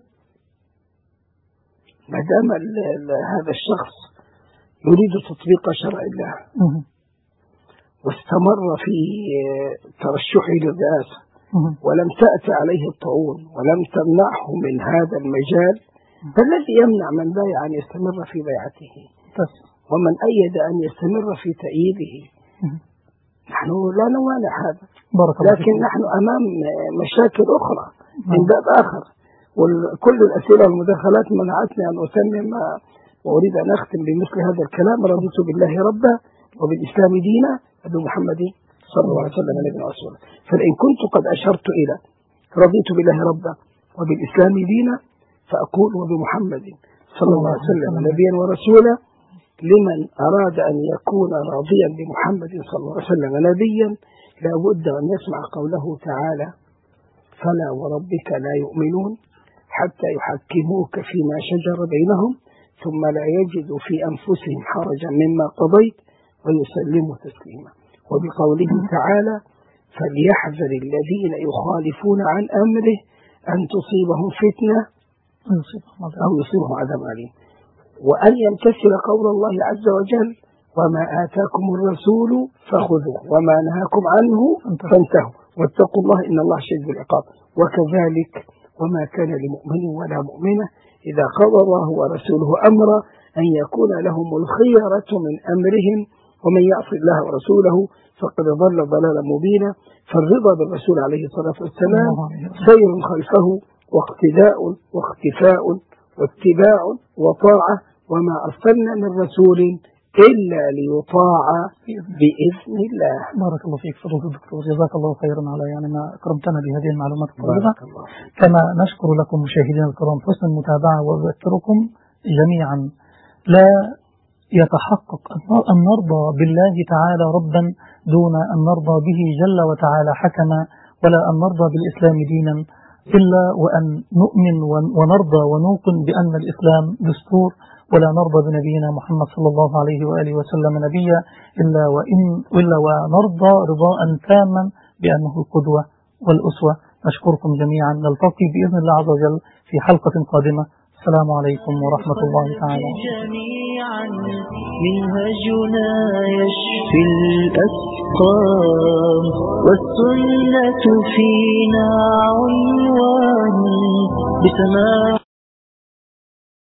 ما دام هذا الشخص يريد تطبيق شرع الله واستمر في ترشحه للرئاسة ولم تأتي عليه الطعون ولم تمنعه من هذا المجال، فالذي يمنع من بايع أن يستمر في بيعته ومن أيد أن يستمر في تأييده. نحن لا نوانع هذا، لكن نحن أمام مشاكل أخرى من باب آخر، وكل الأسئلة والمداخلات منعتني أن أتمم وأريد أن أختم بمثل هذا الكلام: رضيت بالله ربا وبالإسلام دينا وبمحمد صلى الله عليه وسلم نبيا ورسولا. فإن كنت قد أشرت إلى رضيت بالله ربا وبالإسلام دينا فأقول وبمحمد صلى الله عليه وسلم نبيا ورسولا لمن أراد أن يكون راضيا بمحمد صلى الله عليه وسلم نبيا لا بد أن يسمع قوله تعالى: فلا وربك لا يؤمنون حتى يحكموك فيما شجر بينهم ثم لا يجدوا في أنفسهم حرجا مما قضيت ويسلموا تسليما. وبقوله تعالى: فليحذر الذين يخالفون عن أمره أن تصيبهم فتنة أو يصيبهم عذاب أليم. وأن يمتثل قول الله عز وجل: وما آتاكم الرسول فخذوه وما نهاكم عنه فانتهوا واتقوا الله إن الله شديد العقاب. وكذلك وما كان لمؤمن ولا مؤمنة إذا قضى الله ورسوله أمرا أن يكون لهم الخيرة من أمرهم ومن يعص الله ورسوله فقد ضل ضلالا مبينا. فالرضا بالرسول عليه الصلاة والسلام سير خلفه واقتداء واختفاء واتباع وطاعة، وما أرسلنا من رسول إلا ليطاع بإذن الله. بارك الله فيك فضيلة الدكتور، جزاك الله خيرا على ما أكرمتنا بهذه المعلومات الطيبة. كما نشكر لكم مشاهدينا الكرام حسن المتابعة، وأذكركم جميعا لا يتحقق أن نرضى بالله تعالى ربا دون أن نرضى به جل وتعالى حكما، ولا أن نرضى بالإسلام دينا إلا وأن نؤمن ونرضى ونوقن بأن الإسلام دستور، ولا نرضى بنبينا محمد صلى الله عليه وآله وسلم نبيا إلا ونرضى رضاء تاما بأنه القدوة والأسوة. نشكركم جميعا، نلتقي بإذن الله عز وجل في حلقة قادمة. السلام عليكم ورحمة الله تعالى. جميعا منهجنا يشفي الأسقام، والسنة فينا عنوان بسماع